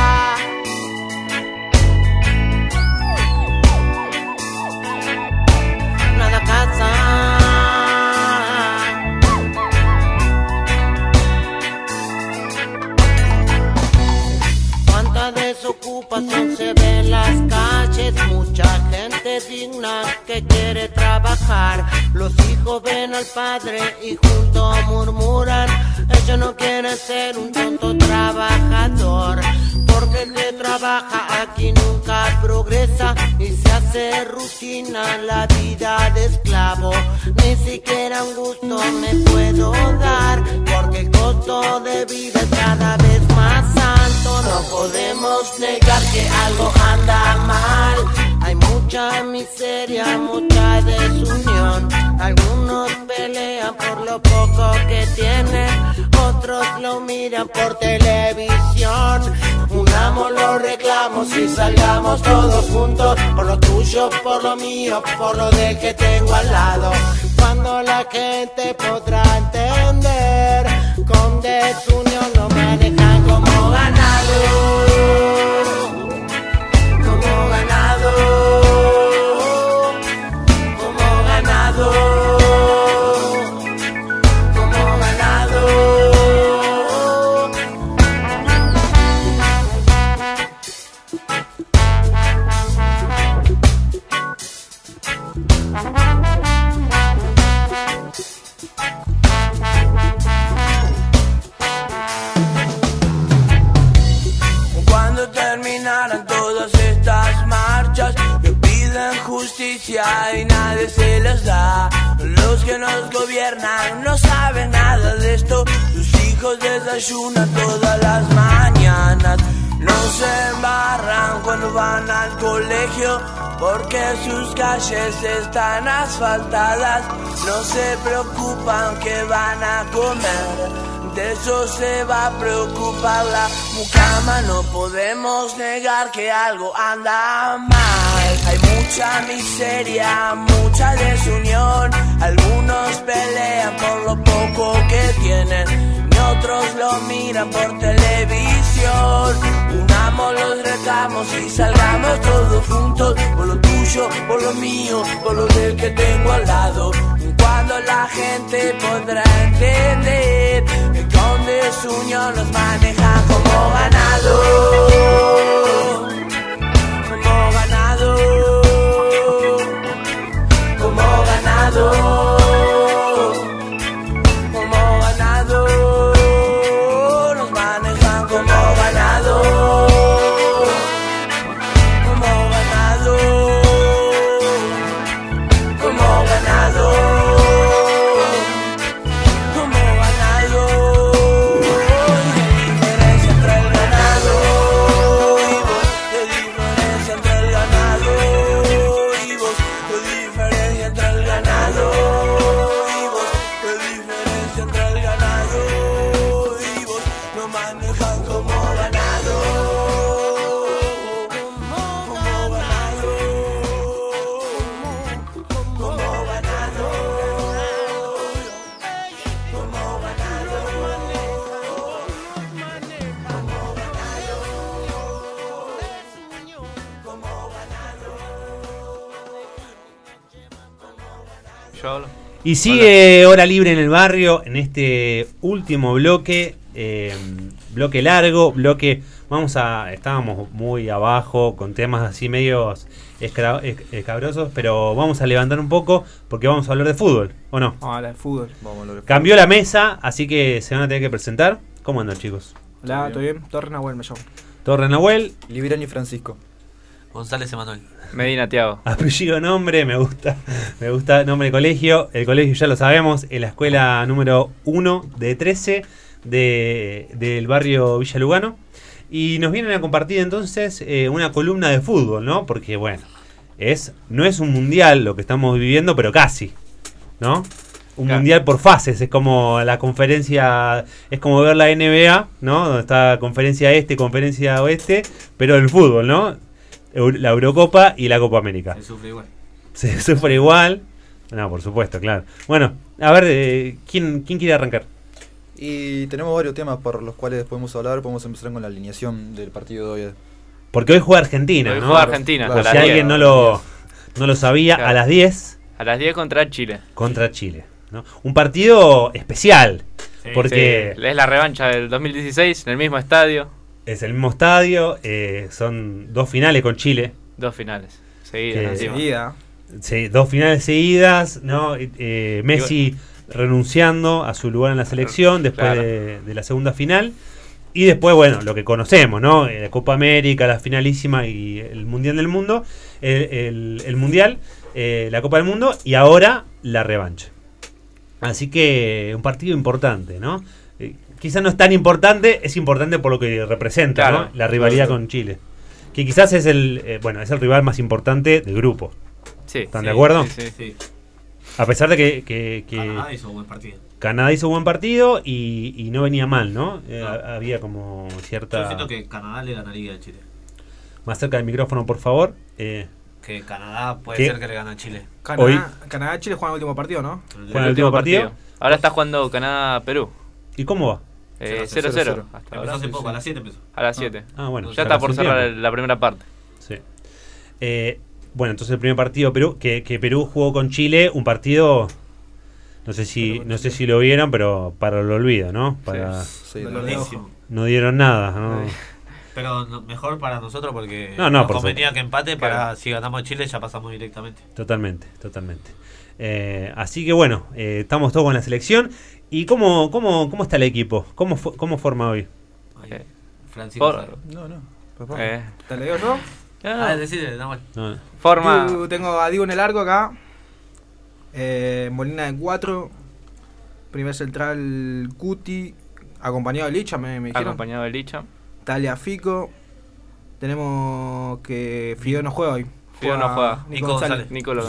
Nada a casa. Cuánta desocupación se ve en las calles, mucha gente digna que quiere trabajar. Los hijos ven al padre y juntos murmuran, ellos no quieren ser un tonto trabajador, porque el que trabaja aquí nunca progresa y se hace rutina la vida de esclavo. Ni siquiera un gusto me puedo dar, porque el costo de vida es cada vez más alto. No podemos negar que algo anda mal, hay mucha miseria, mucha desunión. Algunos pelean por lo poco que tienen, otros lo miran por televisión. Un unamos los reclamos y salgamos todos juntos, por lo tuyo, por lo mío, por lo de que tengo al lado. Cuando la gente podrá entender, con desunión nos manejan como ganado, como ganado, como ganado, como ganado. Cuando terminaran todas estas marchas, que piden justicia y nadie se las da. Los que nos gobiernan no saben nada de esto. Sus hijos desayunan todas las mañanas. No se embarran cuando van al colegio, porque sus calles están asfaltadas. No se preocupan que van a comer, de eso se va a preocupar la mucama. No podemos negar que algo anda mal. Hay mucha miseria, mucha desunión. Algunos pelean por lo poco que tienen y otros lo miran por televisión. Unamos los reclamos y salgamos todos juntos, por lo tuyo, por lo mío, por lo del que tengo al lado. Cuando la gente podrá entender que con desunión nos manejan como ganado, como ganado, como ganado, como ganado, nos manejan como ganado, como ganado, como ganado. Y sigue Hora Libre en el Barrio en este último bloque, bloque largo, bloque, estábamos muy abajo con temas así medios escabrosos, pero vamos a levantar un poco porque vamos a hablar de fútbol, ¿o no? Vamos a hablar de fútbol. Cambió la mesa, así que se van a tener que presentar. ¿Cómo andan, chicos? Hola, ¿todo bien? Torre Nahuel me llamo. Torre Nahuel. Librani Francisco. González Emanuel. Medina Tiago. Apellido, nombre, me gusta, nombre de colegio. El colegio ya lo sabemos, es la escuela número 1 de 13 del barrio Villa Lugano. Y nos vienen a compartir entonces una columna de fútbol, ¿no? Porque bueno, no es un mundial lo que estamos viviendo, pero casi, ¿no? Un mundial por fases, es como la conferencia, es como ver la NBA, ¿no? Donde está conferencia este, conferencia oeste, pero el fútbol, ¿no? La Eurocopa y la Copa América. Se sufre igual. Se sufre igual. No, por supuesto, claro. Bueno, a ver, ¿quién quiere arrancar? Y tenemos varios temas por los cuales podemos hablar. Podemos empezar con la alineación del partido de hoy. Porque hoy juega Argentina, hoy ¿no? Juega Argentina. Claro, si alguien no lo sabía, claro. A las 10. A las 10 contra Chile. Contra Chile, ¿no? Un partido especial. Sí, porque sí. Es la revancha del 2016 en el mismo estadio. Es el mismo estadio, son 2 finales con Chile. 2 finales seguidas. Sí, 2 finales seguidas, ¿no? Messi renunciando a su lugar en la selección después claro. de la segunda final. Y después, bueno, lo que conocemos, ¿no? La Copa América, la finalísima y el Mundial del Mundo. El Mundial, la Copa del Mundo y ahora la revancha. Así que un partido importante, ¿no? Quizás no es tan importante, es importante por lo que representa, claro, ¿no? La rivalidad con Chile. Que quizás es es el rival más importante del grupo. Sí. ¿Están de acuerdo? Sí. A pesar de que Canadá hizo un buen partido. Canadá hizo buen partido y no venía mal, ¿no? Había como cierta... Yo siento que Canadá le ganaría a Chile. Más cerca del micrófono, por favor. Que Canadá puede ¿Qué? ser que le gane a Chile. Canadá-Chile juegan el último partido, ¿no? Juegan el último partido. Ahora está jugando Canadá-Perú. ¿Y cómo va? 0-0. Empezó hace poco, a las 7 empezó. A las 7. Bueno. Ya está por cerrar la primera parte. Sí. Bueno, entonces el primer partido Perú, que Perú jugó con Chile, un partido, no sé si lo vieron, pero para el olvido, ¿no? No dieron nada, ¿no? Pero mejor para nosotros porque nos convenía que empate para si ganamos a Chile ya pasamos directamente. Totalmente. Así que bueno, estamos todos con la selección. ¿Y cómo está el equipo? ¿Cómo forma hoy? Francisco. ¿Te lo digo yo? Decide, no. Forma. Tengo a Diego en el arco acá. Molina de 4. Primer central Cuti. Acompañado de Licha, me dijeron. Acompañado de Licha. Taliafico. Tenemos que Fideo no juega hoy. Fideo no juega. Nico González.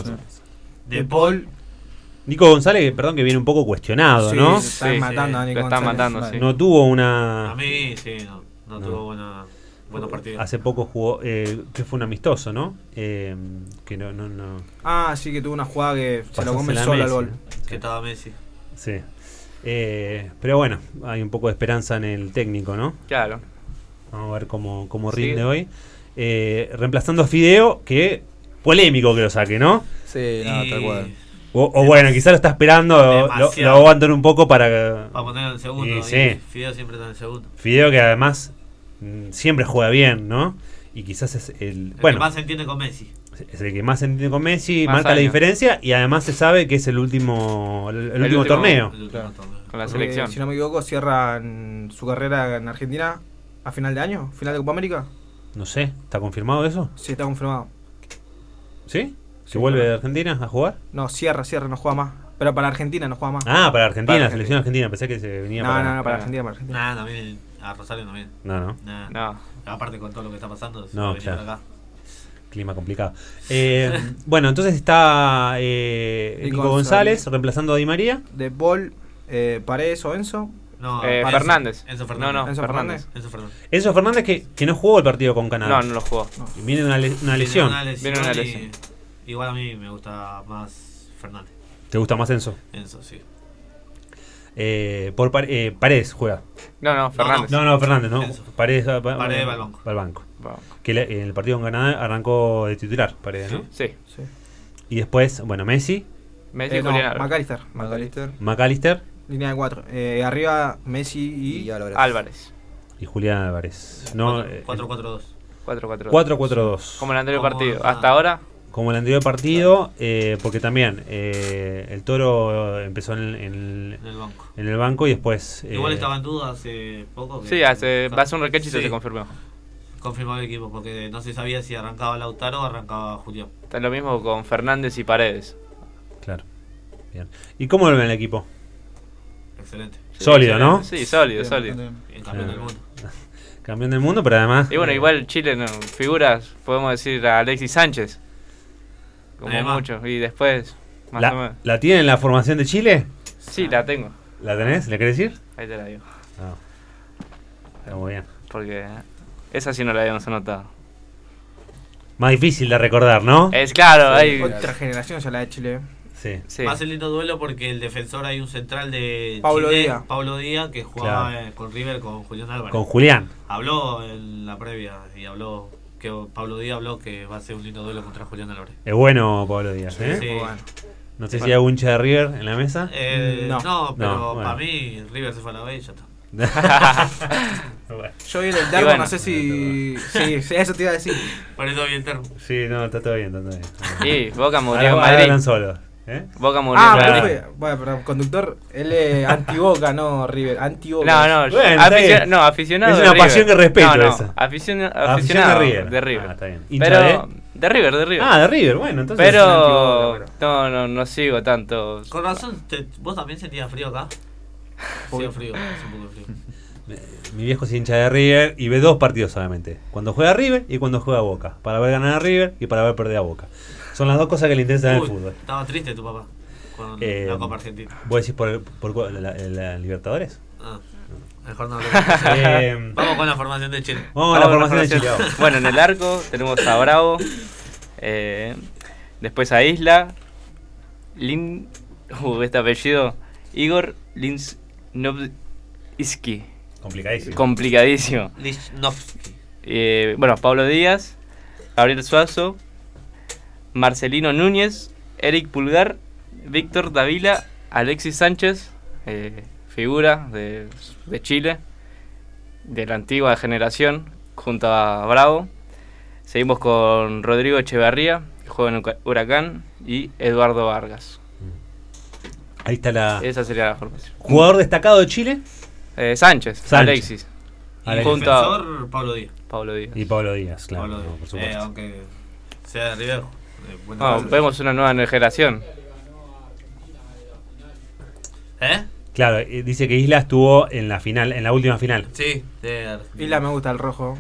De Paul. Nico González, perdón, que viene un poco cuestionado, ¿no? Lo están matando a Nico González. No tuvo una... A mí, sí, no tuvo buenos partidos. Hace poco jugó, que fue un amistoso, ¿no? Que no. Sí, que tuvo una jugada que se lo come Pasásela solo Messi. al gol. Que estaba Messi. Sí. Pero bueno, hay un poco de esperanza en el técnico, ¿no? Claro. Vamos a ver cómo rinde hoy. Reemplazando a Fideo, que polémico que lo saque, ¿no? Sí, tal cual. O bueno, quizás lo está esperando, lo aguantan un poco para ponerlo en el segundo. Sí. Fideo siempre está en el segundo. Fideo que además siempre juega bien, ¿no? Y quizás es el que más se entiende con Messi. Es el que más se entiende con Messi, Más marca años. la diferencia y además se sabe que es el último torneo. Con la selección. Si no me equivoco, cierran su carrera en Argentina a final de año, final de Copa América. No sé, ¿está confirmado eso? Sí, está confirmado. ¿Sí? Sí, ¿Se vuelve claro. de Argentina a jugar? No, cierra, no juega más. Pero para Argentina no juega más. Para Argentina, la selección argentina. Pensé que se venía No, para Argentina. Nada, no viene a Rosario, no viene. No. Aparte con todo lo que está pasando, se No, va a venir claro. acá. Clima complicado. Bueno, entonces está Nico González reemplazando a Di María. De Paul, Paredes o Enzo. No, Fernández. Enzo Fernández. No, Enzo Fernández. Enzo Fernández que no jugó el partido con Canadá. No lo jugó. Y viene una lesión. Viene una lesión. Igual a mí me gusta más Fernández. ¿Te gusta más Enzo? Enzo, sí. Paredes juega. No, Fernández. No, Fernández, ¿no? Enzo. Paredes va al banco. Que en el partido con Canadá arrancó de titular, Paredes, ¿no? Sí. Y después, bueno, Messi. Julián McAllister. Línea de 4. Arriba Messi y Álvarez. Y Julián Álvarez. No, 4-4-2. 4-4-2. Como el anterior partido. Hasta ahora. Como el anterior partido, porque también el Toro empezó en el banco y después... Igual estaba en duda hace poco. Sí, hace un recachito se confirmó. Confirmó el equipo, porque no se sabía si arrancaba Lautaro o arrancaba Julián. Está lo mismo con Fernández y Paredes. Claro. Bien. ¿Y cómo lo ven el equipo? Excelente. Sólido, ¿no? Sí, sólido. Campeón del mundo. Campeón del mundo, pero además... Y bueno, igual Chile, figuras, podemos decir a Alexis Sánchez. Como mucho. Y después, más o menos. ¿La tiene en la formación de Chile? Sí, la tengo. ¿La tenés? ¿Le querés decir? Ahí te la digo. Está muy bien. Porque esa sí no la habíamos anotado. Más difícil de recordar, ¿no? Es claro, hay... Otra generación ya la de Chile. Sí. Más el lindo duelo porque el defensor hay un central de Pablo Chile, Díaz. Pablo Díaz, que jugaba con River con Julián Álvarez. Con Julián. Habló en la previa y habló que Pablo Díaz habló que va a ser un lindo duelo contra Julián Álvarez. Es bueno Pablo Díaz, ¿eh? Sí. Bueno. No sé si hay un hincha de River en la mesa. No, pero bueno. para mí River se fue a la B y ya está. Yo vi el termo, bueno, no sé si... Sí, eso te iba a decir. Por eso vi el termo. Sí, no, está todo bien. Sí, Boca murió en ahora Madrid. hablan solos. Boca murió en Madrid. Bueno, pero conductor, él es anti-Boca, no River, anti-Boca. No, bueno, aficionado es de una River. pasión que respeto esa. Aficionado de River. Está bien. Pero de River. De River, bueno, entonces. Pero no sigo tanto. Con razón, ¿vos también sentías frío acá? Sí, frío, hace un poco de frío. Mi viejo es hincha de River y ve dos partidos solamente. Cuando juega River y cuando juega Boca. Para ver ganar a River y para ver perder a Boca. Son las dos cosas que le interesan en el fútbol. Estaba triste tu papá. con la Copa Argentina. ¿Vos decís por la Libertadores? Mejor no. Vamos con la formación de Chile. Vamos a la formación de Chile. Bueno, en el arco tenemos a Bravo, después a Isla, este apellido, Igor Linsnovsky. Complicadísimo. Linsnovsky. Bueno, Pablo Díaz, Gabriel Suazo, Marcelino Núñez, Eric Pulgar, Víctor Dávila, Alexis Sánchez, figura de Chile, de la antigua generación, junto a Bravo. Seguimos con Rodrigo Echeverría, que juega en Huracán, y Eduardo Vargas. Ahí está esa sería la formación. ¿Jugador destacado de Chile? Sánchez. Alexis. Y junto a Pablo Díaz. Y Pablo Díaz, claro. Pablo Díaz. Por supuesto. Aunque sea de River. Vemos una nueva generación. Claro, dice que Isla estuvo en la final, en la última final. Sí, Isla me gusta el rojo.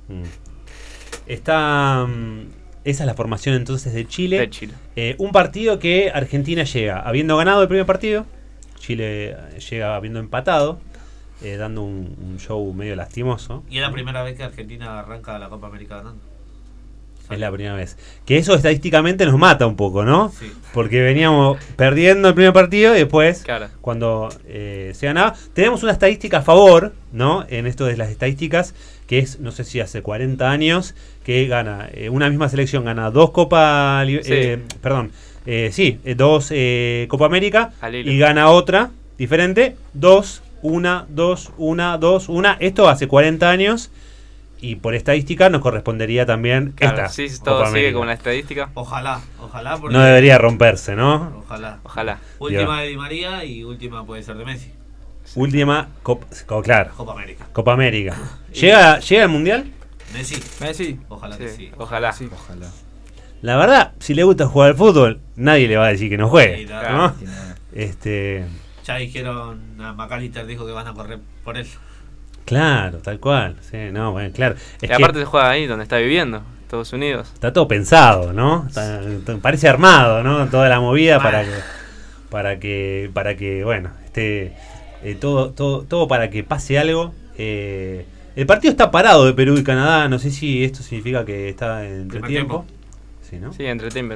Esa es la formación entonces de Chile. Un partido que Argentina llega habiendo ganado el primer partido. Chile llega habiendo empatado, dando un show medio lastimoso. Y es la primera vez que Argentina arranca la Copa América ganando. Es la primera vez. Que eso estadísticamente nos mata un poco, ¿no? Sí. Porque veníamos perdiendo el primer partido y después, cuando se ganaba, tenemos una estadística a favor, ¿no? En esto de las estadísticas, que es, no sé si hace 40 años, que gana, una misma selección gana dos Copa, dos Copa América y gana otra diferente, 2-1, 2-1, 2-1. Esto hace 40 años. Y por estadística nos correspondería también esta. Sí, todo sigue con la estadística. Ojalá. No debería romperse, ¿no? Ojalá. Última de Di María y última puede ser de Messi. Última, Copa América. Copa América. ¿Llega al Mundial? Messi. Ojalá que sí. Ojalá. La verdad, si le gusta jugar al fútbol, nadie le va a decir que no juegue. Sí, ¿no? Ya dijeron, a McAllister dijo que van a correr por él. Claro, tal cual. Sí, no, bueno, claro. Y aparte se juega ahí donde está viviendo, Estados Unidos. Está todo pensado, ¿no? Parece armado, ¿no? Toda la movida para que bueno, todo para que pase algo. El partido está parado de Perú y Canadá. No sé si esto significa que está en entretiempo. Sí, ¿no? Sí, entretiempo.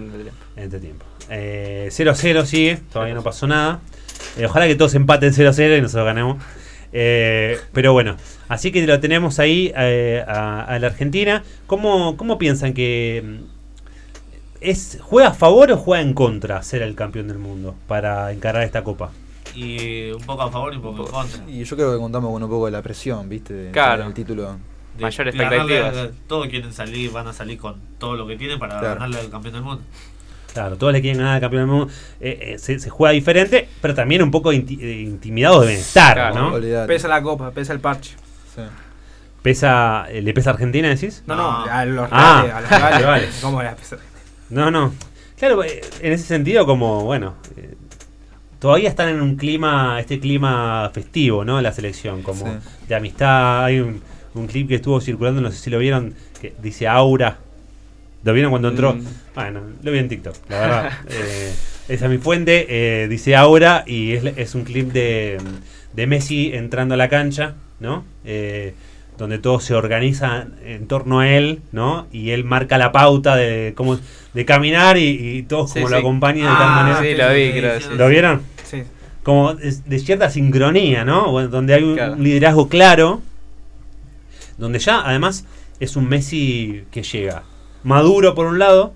0-0 sigue, todavía no pasó nada. Ojalá que todos empaten 0-0 y nosotros ganemos. Pero bueno, así que lo tenemos ahí a la Argentina. ¿Cómo piensan que juega a favor o juega en contra ser el campeón del mundo para encarar esta copa? Y un poco a favor y un poco en contra. Y yo creo que contamos con un poco de la presión, ¿viste? Claro. El título. Mayor expectativas. Todos quieren salir, van a salir con todo lo que tienen para ganarle al campeón del mundo. Claro, todos le quieren ganar al campeón del mundo. Se juega diferente, pero también un poco intimidados deben estar, claro, ¿no? Pesa la copa, pesa el parche. Sí. ¿Le pesa a Argentina, decís? No, a los rivales. ¿Cómo le pesa? No. Claro, en ese sentido, como, bueno, todavía están en un clima festivo, ¿no? La selección, como de amistad. Hay un clip que estuvo circulando, no sé si lo vieron, que dice Aura. ¿Lo vieron cuando entró? Bueno, lo vi en TikTok, la verdad. Esa es mi fuente, dice Aura, y es un clip de Messi entrando a la cancha, ¿no? Donde todos se organizan en torno a él, ¿no? Y él marca la pauta de caminar y todos como lo acompañan de tal manera. Sí, lo vi, creo. Sí. ¿Lo vieron? Sí. Como de cierta sincronía, ¿no? Bueno, donde hay un liderazgo claro, donde ya además es un Messi que llega maduro por un lado,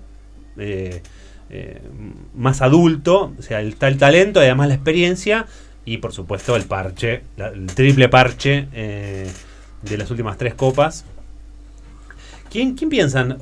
más adulto, o sea, está el talento, además la experiencia y por supuesto el parche, el triple parche de las últimas 3 copas. ¿Quién piensan?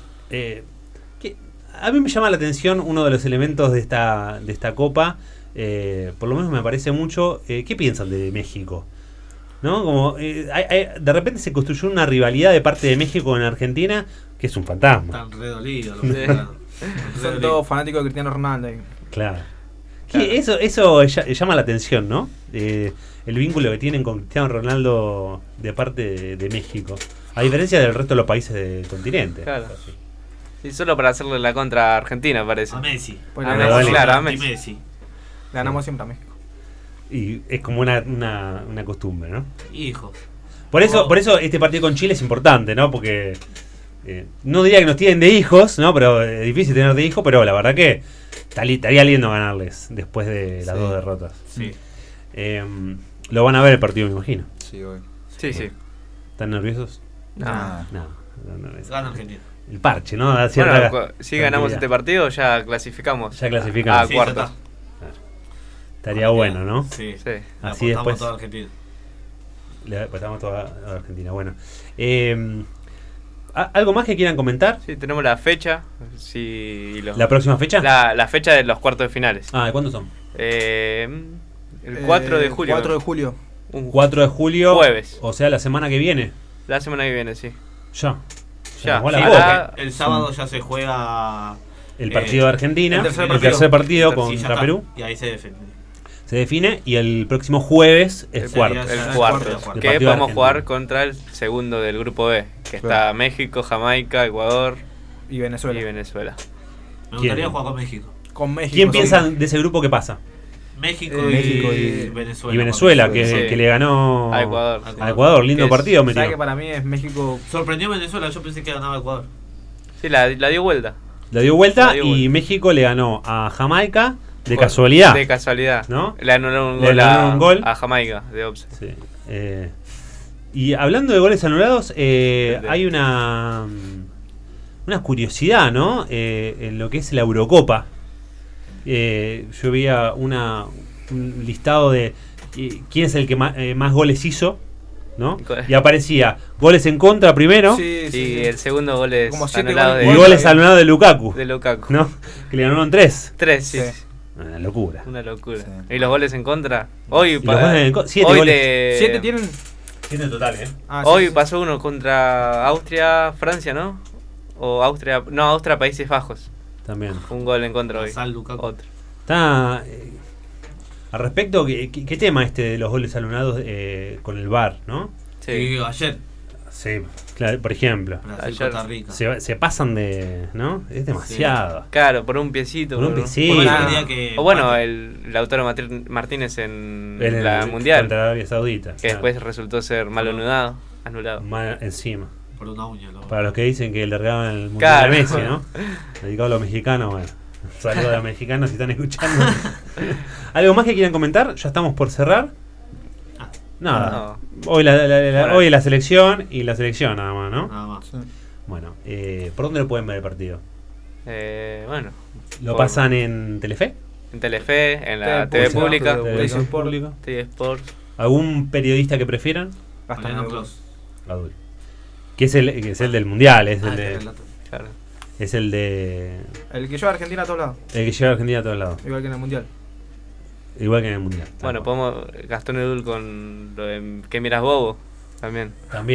A mí me llama la atención uno de los elementos de esta copa, por lo menos me parece mucho. ¿Qué piensan de México? ¿No? Como de repente se construyó una rivalidad de parte de México con Argentina que es un fantasma. Están redolidos. Son todos fanáticos de Cristiano Ronaldo. Claro. Eso llama la atención, ¿no? El vínculo que tienen con Cristiano Ronaldo de parte de México. A diferencia del resto de los países del continente. Claro. Y solo para hacerle la contra a Argentina, parece. A Messi. A Messi. Messi. Le ganamos siempre a México. Y es como una costumbre, ¿no? Hijos. Por eso este partido con Chile es importante, ¿no? Porque no diría que nos tienen de hijos, ¿no? Pero es difícil tener de hijos, pero la verdad que estaría lindo ganarles después de las 2 derrotas. Sí. Lo van a ver el partido, me imagino. Sí, hoy. Sí. ¿Están nerviosos? No. Gana Argentina. El parche, ¿no? Bueno, si ganamos este partido ya clasificamos. Ya clasificamos. A cuartos. Estaría bueno, ¿no? Sí. Así después. Toda Argentina. Le apostamos toda a Argentina. Bueno. ¿Algo más que quieran comentar? Sí, tenemos la fecha. ¿La próxima fecha? La fecha de los cuartos de finales. ¿De cuándo son? El 4 de julio. 4 de julio. 4 de julio. Jueves. O sea, la semana que viene. La semana que viene, sí. Ya. El sábado ya se juega el partido de Argentina. El tercer partido contra Perú. Y ahí se define. Se define y el próximo jueves es cuarto. El cuarto. Que vamos a jugar contra el segundo del grupo B. Que está México, Jamaica, Ecuador y Venezuela. Me gustaría jugar con México. ¿Quién piensa de ese grupo que pasa? México y Venezuela. Y Venezuela, que le ganó a Ecuador. A Ecuador, lindo partido. ¿Sabes que para mí es México? Sorprendió Venezuela, yo pensé que ganaba Ecuador. Sí, la dio vuelta. La dio vuelta y México le ganó a Jamaica de casualidad. De casualidad. ¿No? Le anularon un gol a Jamaica de offside. Sí. Y hablando de goles anulados, hay una curiosidad, ¿no? En lo que es la Eurocopa. Yo veía un listado de quién es el que más goles hizo, ¿no? Y aparecía goles en contra primero. Y el segundo gol es anulado y goles anulados de Lukaku. ¿No? Que le ganaron 3. 3, sí. Una locura. ¿Y los goles en contra? Hoy 7 goles. 7 tienen. 7 en total, hoy pasó uno contra Austria, Francia, ¿no? O Austria, Países Bajos. También. Un gol en contra hoy. Otro. Está. Al respecto, ¿qué tema de los goles anulados con el VAR, ¿no? Sí, ayer. Sí, claro, por ejemplo. Brasil, Costa Rica. Se pasan de. ¿No? Es demasiado. Sí. Claro, por un piecito. Por un piecito. O bueno, el Lautaro Martínez en la Mundial. Contra Arabia Saudita. Que después resultó ser mal anulado. Mal encima. Por una uña. Para los que dicen que le regaban el Mundial a Messi, ¿no? Dedicado a los mexicanos, bueno. Saludos a los mexicanos si están escuchando. ¿Algo más que quieran comentar? Ya estamos por cerrar. Nada. No. Hoy la selección y la selección nada más, ¿no? Nada más. Sí. Bueno, ¿por dónde lo pueden ver el partido? Bueno. ¿Lo pasan en Telefe? En Telefe, en la TV Pública. TV Sports. ¿Algún periodista que prefieran? Adul. Que es el del Mundial, es el de... Claro. Es el de... El que lleva a Argentina a todos lados. El que lleva a Argentina a todos lados. Igual que en el Mundial. Bueno, podemos... Gastón Edul con lo de ¿Qué miras, bobo? También.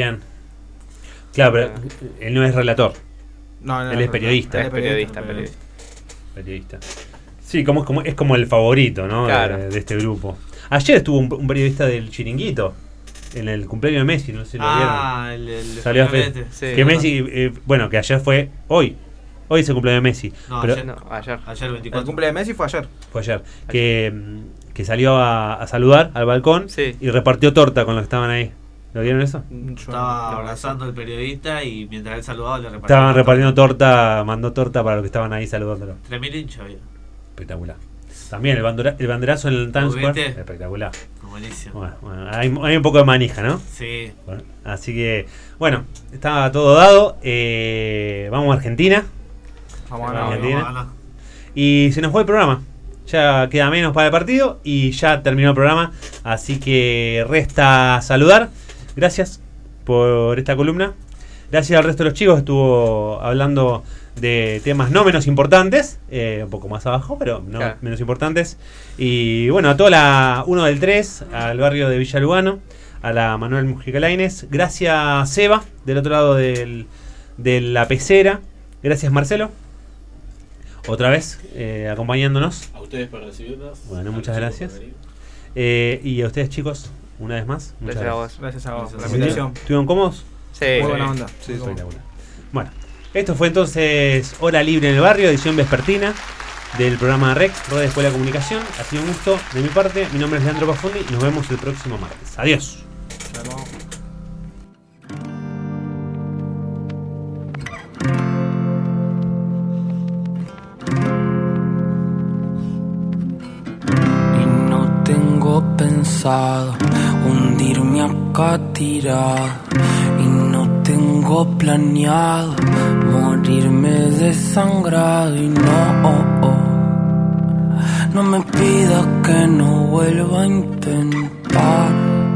Claro, pero él no es relator. No, él es periodista. Es periodista. Sí, es como el favorito, ¿no? Claro. De este grupo. Ayer estuvo un periodista del Chiringuito. En el cumpleaños de Messi, no sé si lo vieron. Salió que Messi, que ayer fue hoy. Hoy es el cumpleaños de Messi. No, ayer. Ayer 24. El cumpleaños de Messi fue ayer. Que salió a saludar al balcón y repartió torta con los que estaban ahí. ¿Lo vieron eso? Estaba abrazando al periodista y mientras él saludaba le repartía. Estaban repartiendo torta, mandó torta para los que estaban ahí saludándolo. 3.000 hinchas había. Espectacular. También el banderazo en el Times Square. Espectacular. Buenísimo. Bueno, hay un poco de manija, ¿no? Sí. Bueno, así que, está todo dado. Vamos a Argentina. Vamos a Argentina. Y se nos fue el programa. Ya queda menos para el partido y ya terminó el programa. Así que resta saludar. Gracias por esta columna. Gracias al resto de los chicos que estuvo hablando de temas no menos importantes, un poco más abajo, pero no menos importantes. Y bueno, a toda la 1 del 3, al barrio de Villa Lugano, a la Manuel Mujica Lainez. Gracias, Seba, del otro lado de la pecera. Gracias, Marcelo, otra vez acompañándonos. A ustedes por recibirnos. Bueno, muchas gracias. Y a ustedes, chicos, una vez más. Gracias a vos. Gracias a vos por la invitación. ¿Estuvieron cómodos? Sí. Muy buena onda. Sí, espectacular. Bueno, esto fue entonces Hora Libre en el Barrio, edición vespertina. del programa REC, Red Escuela de Comunicación. Ha sido un gusto de mi parte. Mi nombre es Leandro Pafondi y nos vemos el próximo martes. Adiós. Pensado hundirme acá tirado y no tengo planeado morirme desangrado y no me pidas que no vuelva a intentar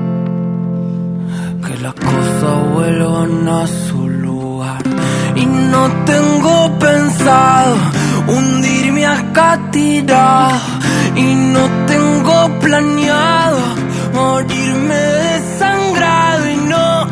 que las cosas vuelvan a su lugar y no tengo pensado hundirme acá tirado y no tengo planeado morirme desangrado y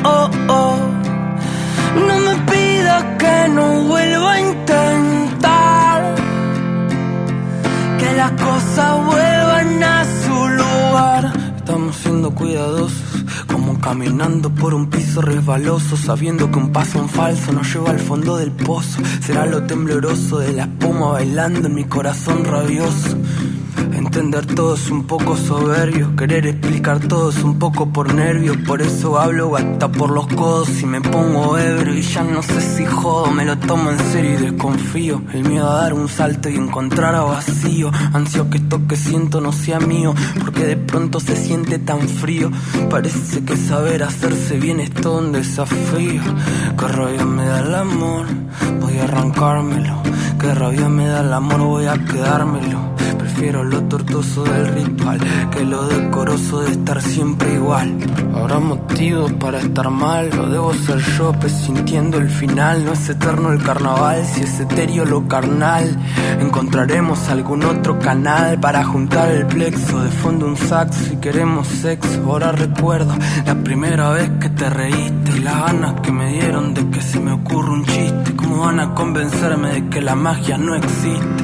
no me pidas que no vuelva a intentar que las cosas vuelvan a su lugar. Estamos siendo cuidadosos, como caminando por un piso resbaloso, sabiendo que un paso en falso nos lleva al fondo del pozo. Será lo tembloroso de la espuma bailando en mi corazón rabioso. Entender todo es un poco soberbio, querer explicar todo es un poco por nervios. Por eso hablo hasta por los codos y me pongo ebrio y ya no sé si jodo, me lo tomo en serio y desconfío. El miedo a dar un salto y encontrar a vacío, ansio que esto que siento no sea mío, porque de pronto se siente tan frío. Parece que saber hacerse bien es todo un desafío. Qué rabia me da el amor, voy a arrancármelo. Qué rabia me da el amor, voy a quedármelo. Prefiero lo tortuoso del ritual que lo decoroso de estar siempre igual. Habrá motivos para estar mal, lo debo ser yo presintiendo el final. No es eterno el carnaval, si es etéreo lo carnal. Encontraremos algún otro canal para juntar el plexo. De fondo un saxo y queremos sexo. Ahora recuerdo la primera vez que te reíste y las ganas que me dieron de que se me ocurra un chiste. ¿Cómo van a convencerme de que la magia no existe?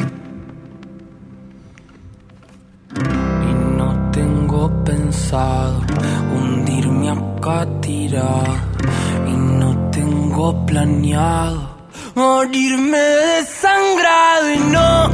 Pensado hundirme acá tirado y no tengo planeado morirme desangrado y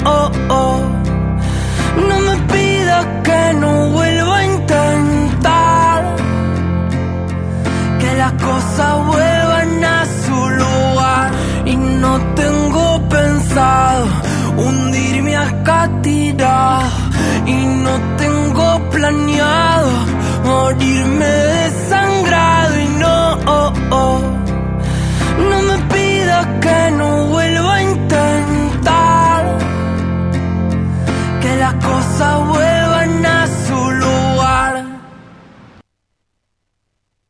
no me pidas que no vuelva a intentar que las cosas vuelvan a su lugar y no tengo pensado hundirme acá tirado y no tengo planeado morirme